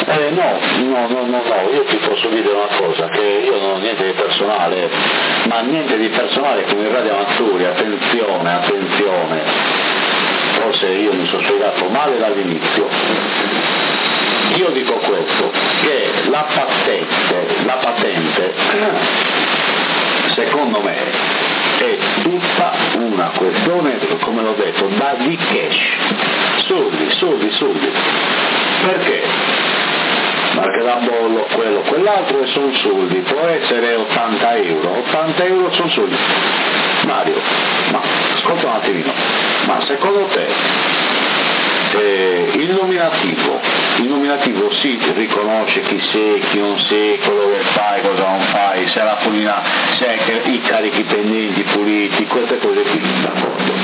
No, io ti posso dire una cosa, che io non ho niente di personale, ma niente di personale con i radioamatori, attenzione, forse io mi sono spiegato male dall'inizio. Io dico questo, che la patente secondo me è tutta una questione, come l'ho detto, di cash, soldi, perché? Marche da bollo, quello, quell'altro e sono soldi, può essere 80 euro sono soldi. Mario, ma ascolta un attimino, ma secondo te il nominativo si riconosce chi sei, chi non sei, quello che fai, cosa non fai, se la pulina, se hai i carichi pendenti puliti, queste cose qui, d'accordo?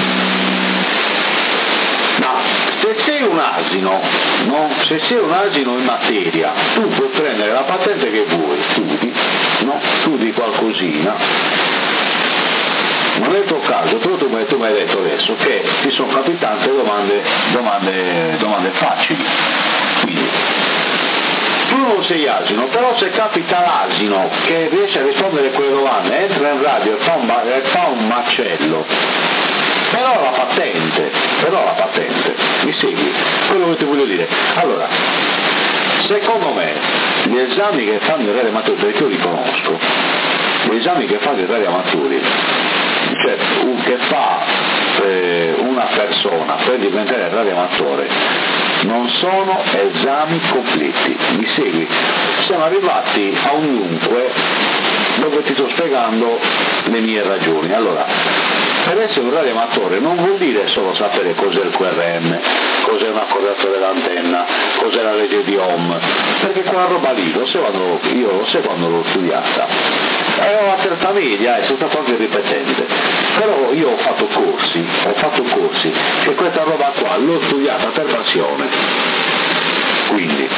Ma se sei un asino, no? Se sei un asino in materia, tu puoi prendere la patente che vuoi, studi qualcosina. Non è il tuo caso, però tu mi hai detto adesso che ti sono capitate domande facili. Quindi, tu non sei asino, però se capita l'asino che riesce a rispondere a quelle domande, entra in radio e fa un macello, però la patente, mi segui? Quello che ti voglio dire. Allora, secondo me, gli esami che fanno i radioamatori, perché io li conosco, gli esami che fanno i radioamatori, cioè che fa una persona per diventare radioamatore, non sono esami completi, mi segui? Siamo arrivati a un dunque dove ti sto spiegando le mie ragioni. Allora, per essere un radioamatore non vuol dire solo sapere cos'è il QRM, cos'è una correzione d'antenna, cos'è la legge di Ohm, perché quella roba lì lo so quando l'ho studiata. Ero alla terza media e sono stato anche ripetente, però io ho fatto corsi, che questa roba qua l'ho studiata per passione. Quindi,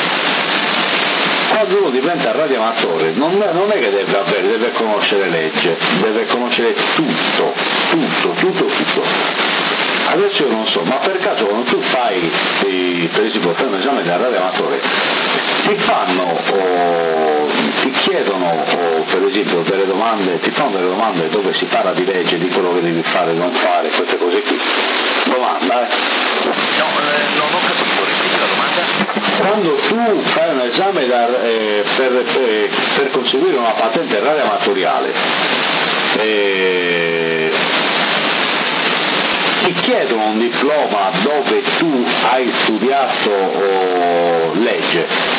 quando uno diventa radioamatore non è che deve conoscere legge, deve conoscere tutto. Adesso io non so, ma per caso quando tu fai, per esempio, fai un esame da radioamatore, ti chiedono, per esempio, ti fanno delle domande dove si parla di legge, di quello che devi fare, non fare, queste cose qui. Domanda, No, non ho capito, ripeti la domanda? Quando tu fai un esame per conseguire una patente radioamatoriale, ti chiedono un diploma dove tu hai studiato legge.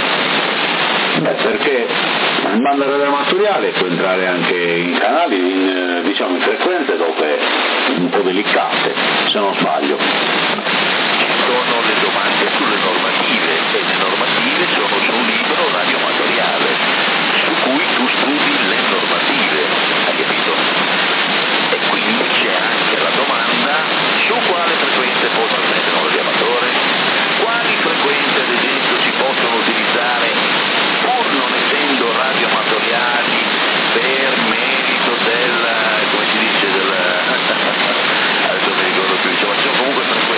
Perché in banda radioamatoriale può entrare anche in canali, in frequenze dove un po' delicate, se non sbaglio. Sono le domande sulle normative e le normative sono su un libro radioamatoriale su cui tu studi le normative, hai capito? E quindi c'è anche la domanda su quale frequenze posso trasmettere un radioamatore, quali frequenze ad esempio si possono utilizzare pur non essendo radioamatoriali per merito del, come si dice, adesso non mi ricordo più, insomma ci sono comunque frequenze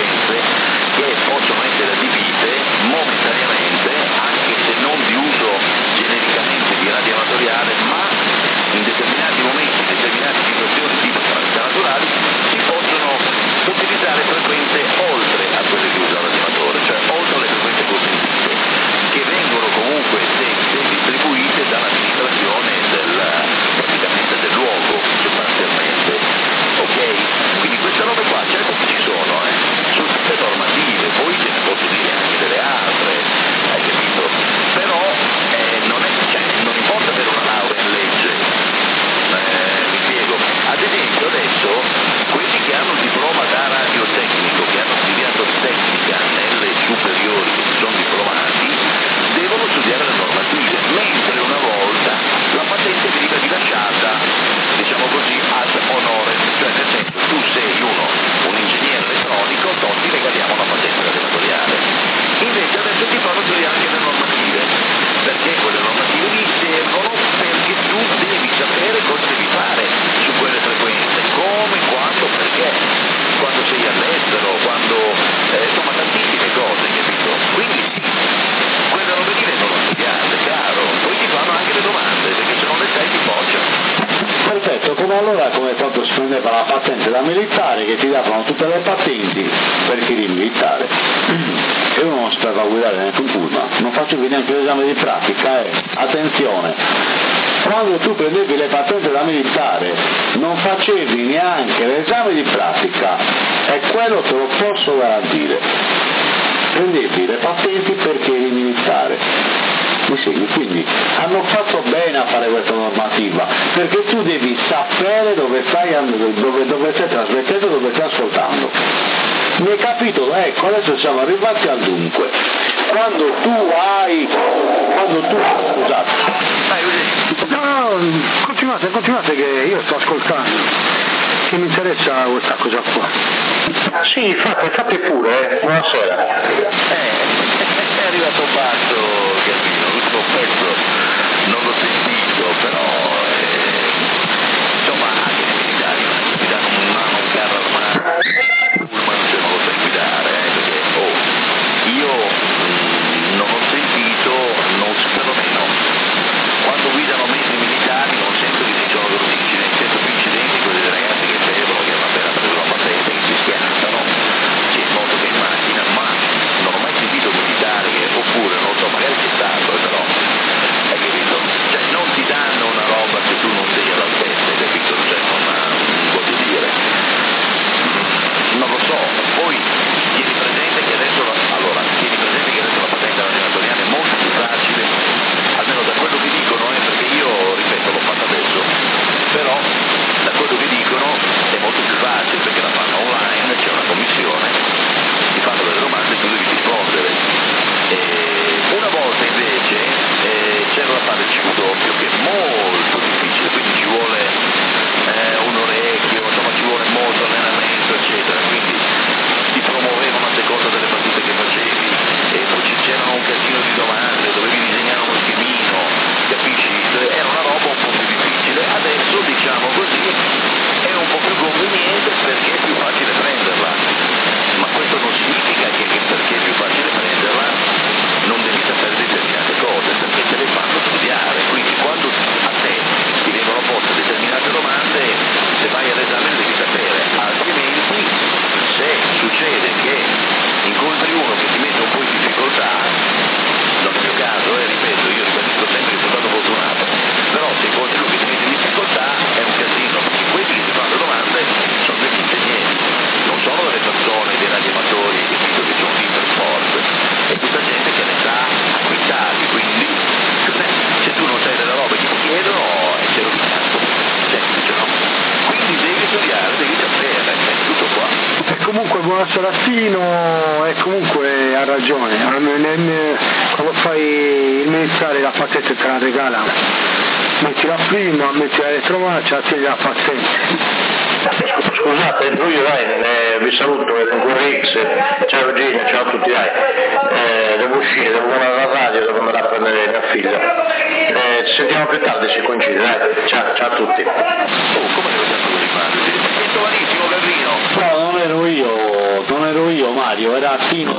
da militare che ti davano tutte le patenti perché eri militare. E uno non sapeva guidare neanche un pullman, non facevi neanche l'esame di pratica, attenzione, quando tu prendevi le patenti da militare non facevi neanche l'esame di pratica, e quello te lo posso garantire, prendevi le patenti perché eri militare. Mi segui? Quindi hanno fatto bene a fare questa normativa, perché tu devi sapere dove stai andando, dove stai trasmettendo, dove stai ascoltando. Mi hai capito? Ecco, adesso siamo arrivati al dunque. Quando tu scusate. No, continuate che io sto ascoltando, che mi interessa questa cosa qua. Sì, fate pure, buonasera. È arrivato basso Garbino, l'ultimo pezzo non l'ho sentito, però insomma anche nei militari ti danno un carro armato, pullman se non lo sai guidare, perché io non ho sentito, perlomeno quando guidano mezzi militari non sento che ci sono grossi incidenti, sento più incidenti quelli dei ragazzi che bevono, che hanno appena preso la patente, che si schiantano sia in moto che in macchina, ma non ho mai sentito un militare che, oppure non so, magari c'è stato, però hai capito? Cioè non ti danno una roba se tu non sei all'altezza, hai capito? Cioè non voglio dire, non lo so, poi tieni presente che adesso la patente all'animatoriale è molto più facile, almeno da quello che dicono, perché io, ripeto, l'ho fatta adesso, però da quello che dicono è molto più facile perché la fanno online, c'è una commissione, ti fanno delle domande e tu devi rispondere. Una volta invece c'era la fare il ciudoppio che è molto difficile, quindi ci vuole un orecchio, insomma ci vuole molto allenamento eccetera, quindi ti promuovevano a seconda delle battute che facevi e poi c'erano un casino di domande, dovevi disegnare uno schemino, capisci? Era una roba un po' più difficile, adesso diciamo così è un po' più conveniente perché è più facile prenderla, ma questo non significa che perché è più facile prenderla non devi sapere determinate cose, perché te le fanno studiare, quindi quando a te ti vengono poste determinate domande, se vai all'esame le devi sapere, altrimenti se succede che incontri uno che ti mette un po' in difficoltà, non è il mio caso, ripeto, io ribadisco sempre che sono stato fortunato, però se incontri uno che ti mette in difficoltà è un casino, perché quelli che ti fanno le domande sono degli ingegneri, non sono delle persone, dei radioamatori, capito, che sono lì per sport, è tutta gente che ne sa a quintali, quindi se tu non sai delle robe che ti chiedono c'è rovinato, semplice, no? Quindi devi studiare, devi sapere, è tutto qua. E comunque buonasera Tino, e comunque ha ragione, quando fai il militare la patente te la regalano, metti la prima, metti la retromarcia, tieni la patente. Scusate, entro io vi saluto, con X, ciao Virginia, ciao a tutti, devo uscire, devo andare alla radio, devo andare a prendere mia figlia. Ci sentiamo più tardi se coincide, ciao a tutti. Come devo sempre rimanere? Ti sento malissimo Garbino. No, non ero io Mario, era Tino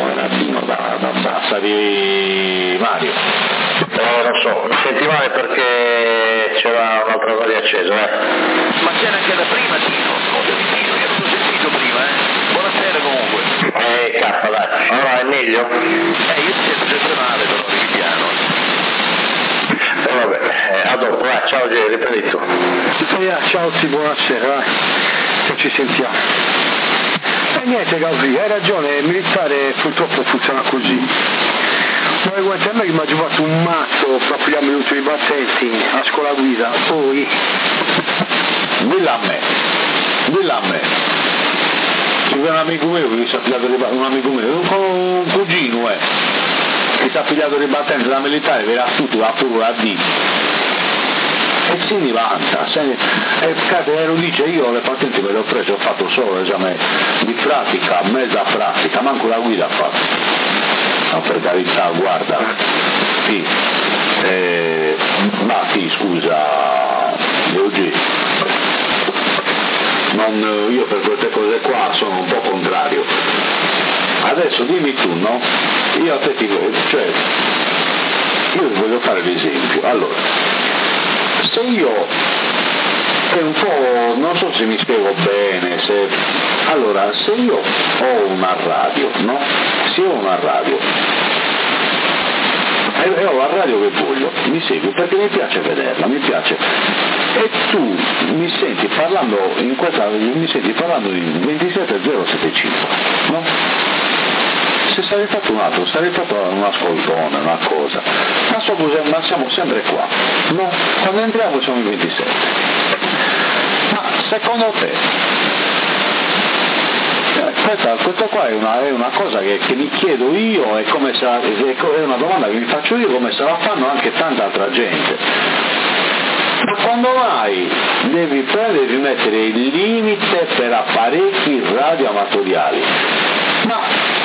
da Sassari Mario. Non so, mi senti male perché c'era un'altra radio accesa, Ma c'era anche da prima Tino, Tino, io non l'ho sentito prima, Buonasera comunque. Cazzo dai, allora è meglio? Io ti sento sempre male però, devi piano. Vabbè, a dopo, ciao Jerry, riprendi tu. Ciao sì, buonasera, vai, che ci sentiamo. E niente Gabri, hai ragione, il militare purtroppo funziona così. Ma guarda, a me che mi ha giocato un mazzo proprio agli ultimi battenti a scuola guida, poi... Dilla a me. C'è un amico mio che si è affidato un cugino, che si è affidato di battente da militare, verrà tutto, va pure la D. E si divanta, ero dice io le patenti me le ho prese, ho fatto solo l'esame di pratica, mezza pratica, manco la guida ha fatto. No, per carità, guarda, sì, ma sì, scusa, Eugenio, io per queste cose qua sono un po' contrario. Adesso dimmi tu, no? Io a te io voglio fare l'esempio. Allora, se io è un po', non so se mi spiego bene, allora se io ho una radio, no? Se io ho una radio e ho la radio che voglio, mi segui perché mi piace vederla, mi piace, e tu mi senti parlando in 27075, no? Se sarei fatto un altro, sarei fatto un ascoltone, una cosa, ma siamo sempre qua, no? Quando entriamo siamo in 27. Ma secondo te, questo qua è una cosa che mi chiedo io, è una domanda che mi faccio io, come se la fanno anche tanta altra gente. Ma quando mai devi mettere il limite per apparecchi radioamatoriali? Ma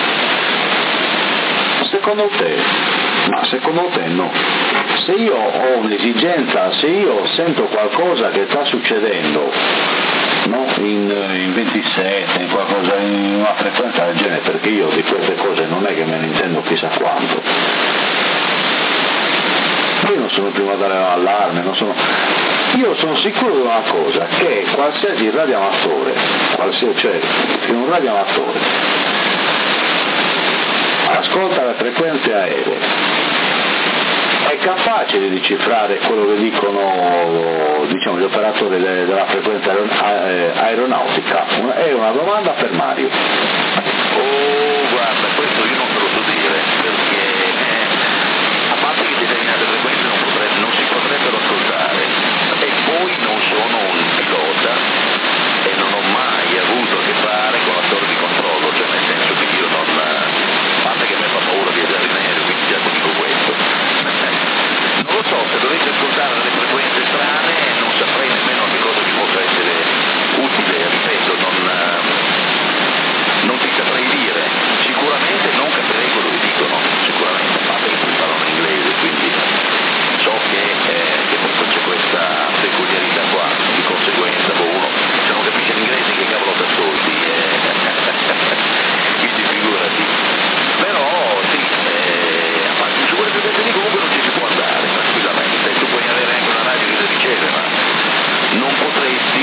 secondo te no. Se io ho un'esigenza, se io sento qualcosa che sta succedendo, no? in 27, in qualcosa, in una frequenza del genere, perché io di queste cose non è che me ne intendo chissà quanto. Io non sono prima a dare l'allarme, io sono sicuro di una cosa, che qualsiasi radioamatore, cioè un radioamatore ascolta le frequenze aeree, è capace di decifrare quello che dicono, diciamo, gli operatori della frequenza aeronautica? È una domanda per Mario. Guarda, questo io non te lo so dire, perché a parte che determinate frequenze non si potrebbero ascoltare, e poi non sono un pilota e non ho mai avuto a che fare con la torre di controllo, cioè nel senso che io non, a parte che a me fa paura viaggiare in aereo, quindi già ti dico questo. Non lo so, se dovessi ascoltare delle frequenze strane non saprei nemmeno che cosa ci possa essere utile, ripeto, non ti saprei dire, sicuramente non capirei quello che dicono, sicuramente, a parte che poi parlano inglese, quindi so che proprio c'è questa peculiarità qua, di conseguenza uno, se non capisce l'inglese che cavolo t'ascolti, quindi figurati. Però sì, su quelle frequenze lì comunque non ci si può andare tranquillamente, tu puoi avere anche una radio che le riceve, ma non potresti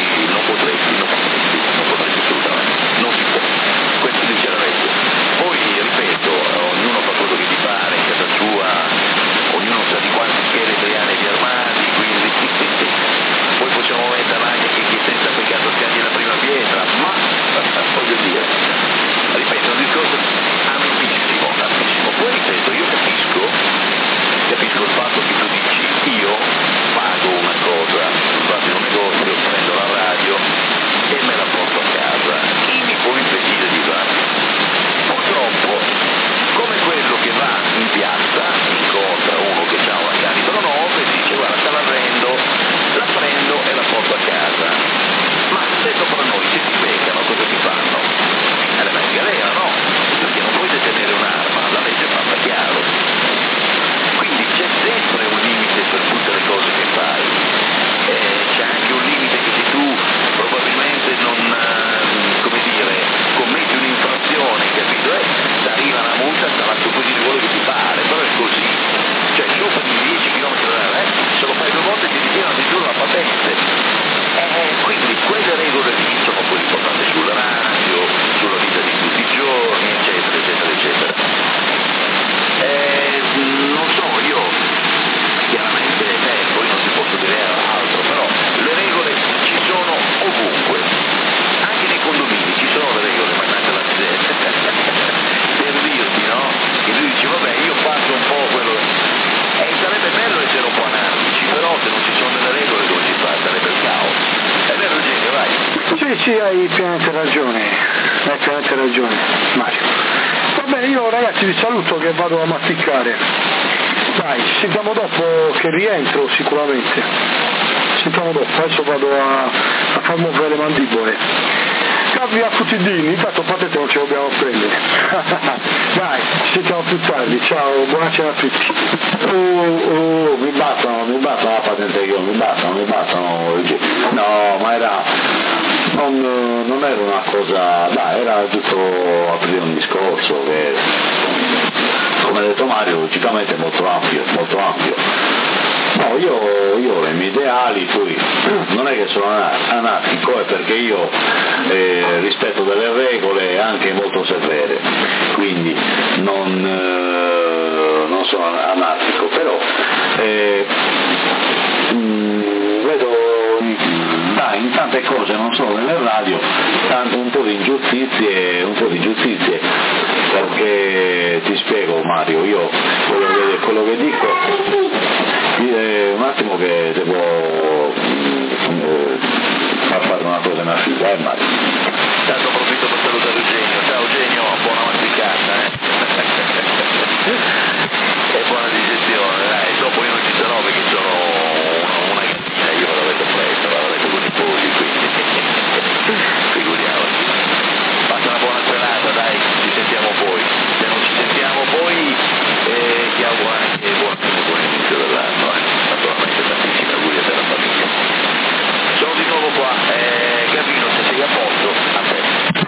assolutamente, non si può, questo sinceramente. Poi ripeto, ognuno fa quello che gli pare in casa sua, ognuno sa di quanti scheletri ha negli armadi, quindi poi possiamo mettere anche che chi senza peccato scagli la prima pietra, ma voglio dire, ripeto, è un discorso ampissimo. Poi ripeto, io capisco il fatto che tu dici, io pago una cosa, vado in un negozio, prendo la radio e me la porto a casa, chi mi può impedire di farlo? Purtroppo, come quello che va in piazza, incontra uno che ha una calibro 9 e dice guarda sta la prendo e la porto a casa, ma detto fra noi, se ti beccano cosa ti fanno? Le vai in galera, no? Perché non puoi detenere un'arma, la legge è fatta chiaro. Quindi c'è sempre un limite per tutte le cose che fai, c'è anche un limite che se tu probabilmente non, come dire, commetti un'infrazione, capito? Ti arriva una multa, sarà tu così di quello che ti pare, però è così, cioè sopra di 10 km/h, se lo fai 2 volte ti ritirano di giù la patente, quindi quelle regole lì sono poi riportate sulla radio, sulla vita di tutti i giorni, eccetera, eccetera, eccetera. Non so, io chiaramente poi non ti posso dire altro, però le regole ci sono ovunque, anche nei condomini ci sono le regole, ma anche la gente per dirti, no? Che lui dice vabbè io faccio un po' quello, sarebbe bello essere un po' anarchici, però se non ci sono delle regole come si fa? Sarebbe il caos. È vero Eugenio, vai. Sì, hai pienamente ragione Mario. Va bene, io ragazzi vi saluto che vado a masticare. Dai, ci sentiamo dopo che rientro sicuramente. Sentiamo dopo, adesso vado a far muovere le mandibole. Cavi a Futidini, intanto patente non ce lo dobbiamo prendere. Dai, ci sentiamo più tardi, ciao, buona cena a tutti. Mi battono la patente io, mi battono. No, ma non era una cosa, dai, era giusto aprire un discorso che, come ha detto Mario, logicamente è molto ampio. No, io ho i miei ideali, poi non è che sono anarchico, è perché io rispetto delle regole anche molto severe, quindi non sono anarchico, però vedo in tante cose, non solo nelle radio, un po' di ingiustizie, perché ti spiego Mario, io quello che dico, un attimo che devo far fare una cosa a mia figlia, Mario. Tanto approfitto per salutare Eugenio, ciao Eugenio, buona masticata, e buona digestione, dai, dopo io non ci sarò perché sono una gattina, io vado a letto presto, vado a letto con i polli, quindi figuriamoci. Passa una buona serata, dai, ci sentiamo poi, se non ci sentiamo poi ti auguro anche buon inizio dell'anno, naturalmente tantissimi auguri a te e alla famiglia. Sono di nuovo qua, Gavino, se sei a posto, a te.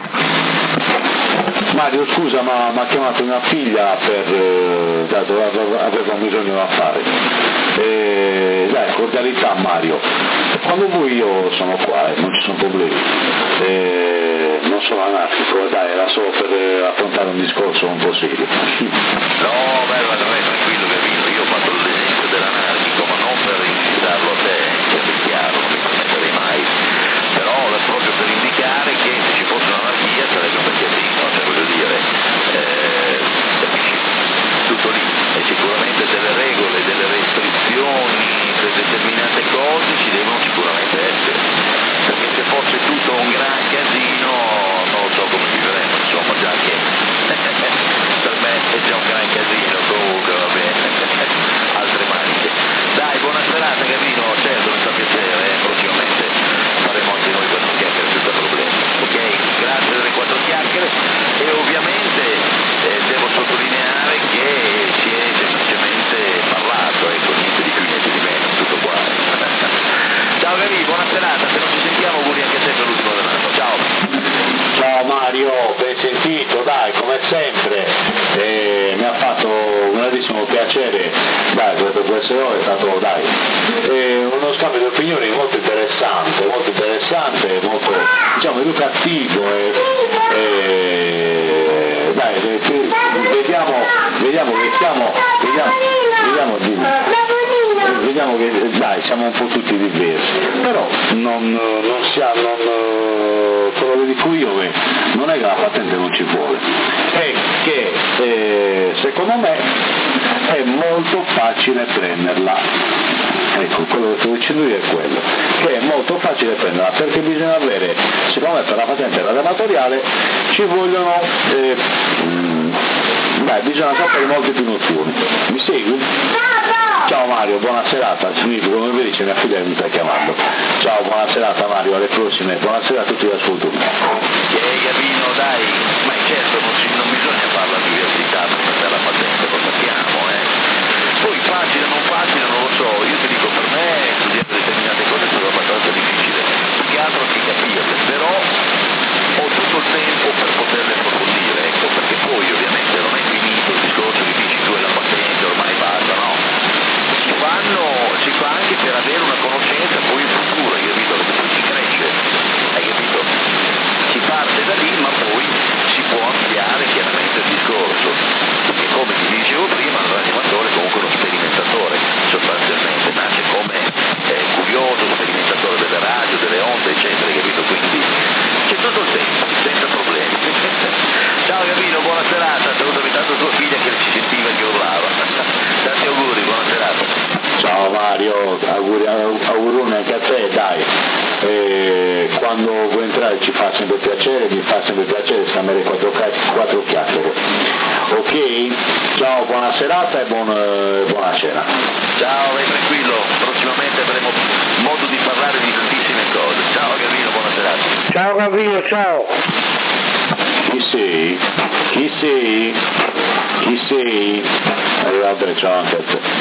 Mario, scusa, ma mi ha chiamato mia figlia aveva bisogno da fare. Dai, cordialità Mario, quando vuoi io sono qua, non ci sono problemi. Non sono anarchico, dai, era solo per affrontare un discorso un po' serio. No, beh, va tranquillo Gavino, io ho fatto l'esempio dell'anarchico, ma non per incitarlo a te, sia ben chiaro, non mi permetterei mai, però proprio per indicare che se ci fosse un'anarchia sarebbe un bel casino, cioè voglio dire, capisci? Tutto lì, e sicuramente delle regole, delle restrizioni per determinate cose ci devono sicuramente essere, perché se fosse tutto un gran casino non lo so come vivremmo, insomma, già che per me è già un gran casino, comunque va bene, altre maniche. Dai, buona serata Gavino, certo mi fa piacere, prossimamente faremo anche noi 4 chiacchiere senza problemi, ok? Grazie delle 4 chiacchiere e ovviamente devo sottolineare che si è semplicemente parlato, ecco, niente di più, niente di meno, tutto qua. Ciao Gavino, buona serata, se non ci sentiamo auguri anche a te per l'ultimo dell'anno, ciao! Ciao Mario, ben sentito, dai, come sempre, mi ha fatto un grandissimo piacere, dai, per essere ora è stato, dai, uno scambio di opinioni molto interessante, molto, diciamo, educativo, dai, vediamo che dai, siamo un po' tutti diversi, però quello che dico io non è che la patente non ci vuole, è che secondo me è molto facile prenderla, ecco, quello che sto dicendo io è quello, che è molto facile prenderla, perché bisogna avere, secondo me per la patente radioamatoriale ci vogliono bisogna sapere molti più notturni, mi segui? Ciao Mario, buona serata, come vedi c'è mia figlia che mi sta chiamando. Ciao, buona serata Mario, alle prossime, buonasera a tutti gli ascoltatori. Gavino, dai, ma certo non bisogna fare l'università per prendere la patente, lo sappiamo, Poi facile o non facile non lo so, io ti dico per me studiare determinate cose è stato abbastanza difficile, più che altro che capirle, però ho tutto il tempo per poterle approfondire, ecco, perché poi ovviamente non è finito il discorso che dici tu e la patente, ormai basta, no? Si fa anche per avere una conoscenza poi in futuro, hai capito? Perché poi si cresce, hai capito? Si parte da lì ma poi si può ampliare chiaramente il discorso, perché come ti dicevo prima l'animatore è comunque uno sperimentatore, sostanzialmente nasce come curioso, sperimentatore delle radio, delle onde eccetera, hai capito? Quindi c'è tutto il tempo, senza problemi. Ciao Gavino, buona serata, salutami tanto tua figlia che ci sentiva e che urlava. Tanti auguri, buona serata. Ciao Mario, augurone anche a te, dai, quando vuoi entrare ci fa sempre piacere, mi fa sempre piacere scambiare 4 chiacchiere, ok? Ciao, buona serata e buona cena. Ciao, vai tranquillo, prossimamente avremo modo di parlare di tantissime cose. Ciao Gavino, buona serata. Ciao Gavino, ciao. Chi sei? Vabbè, ciao anche a te.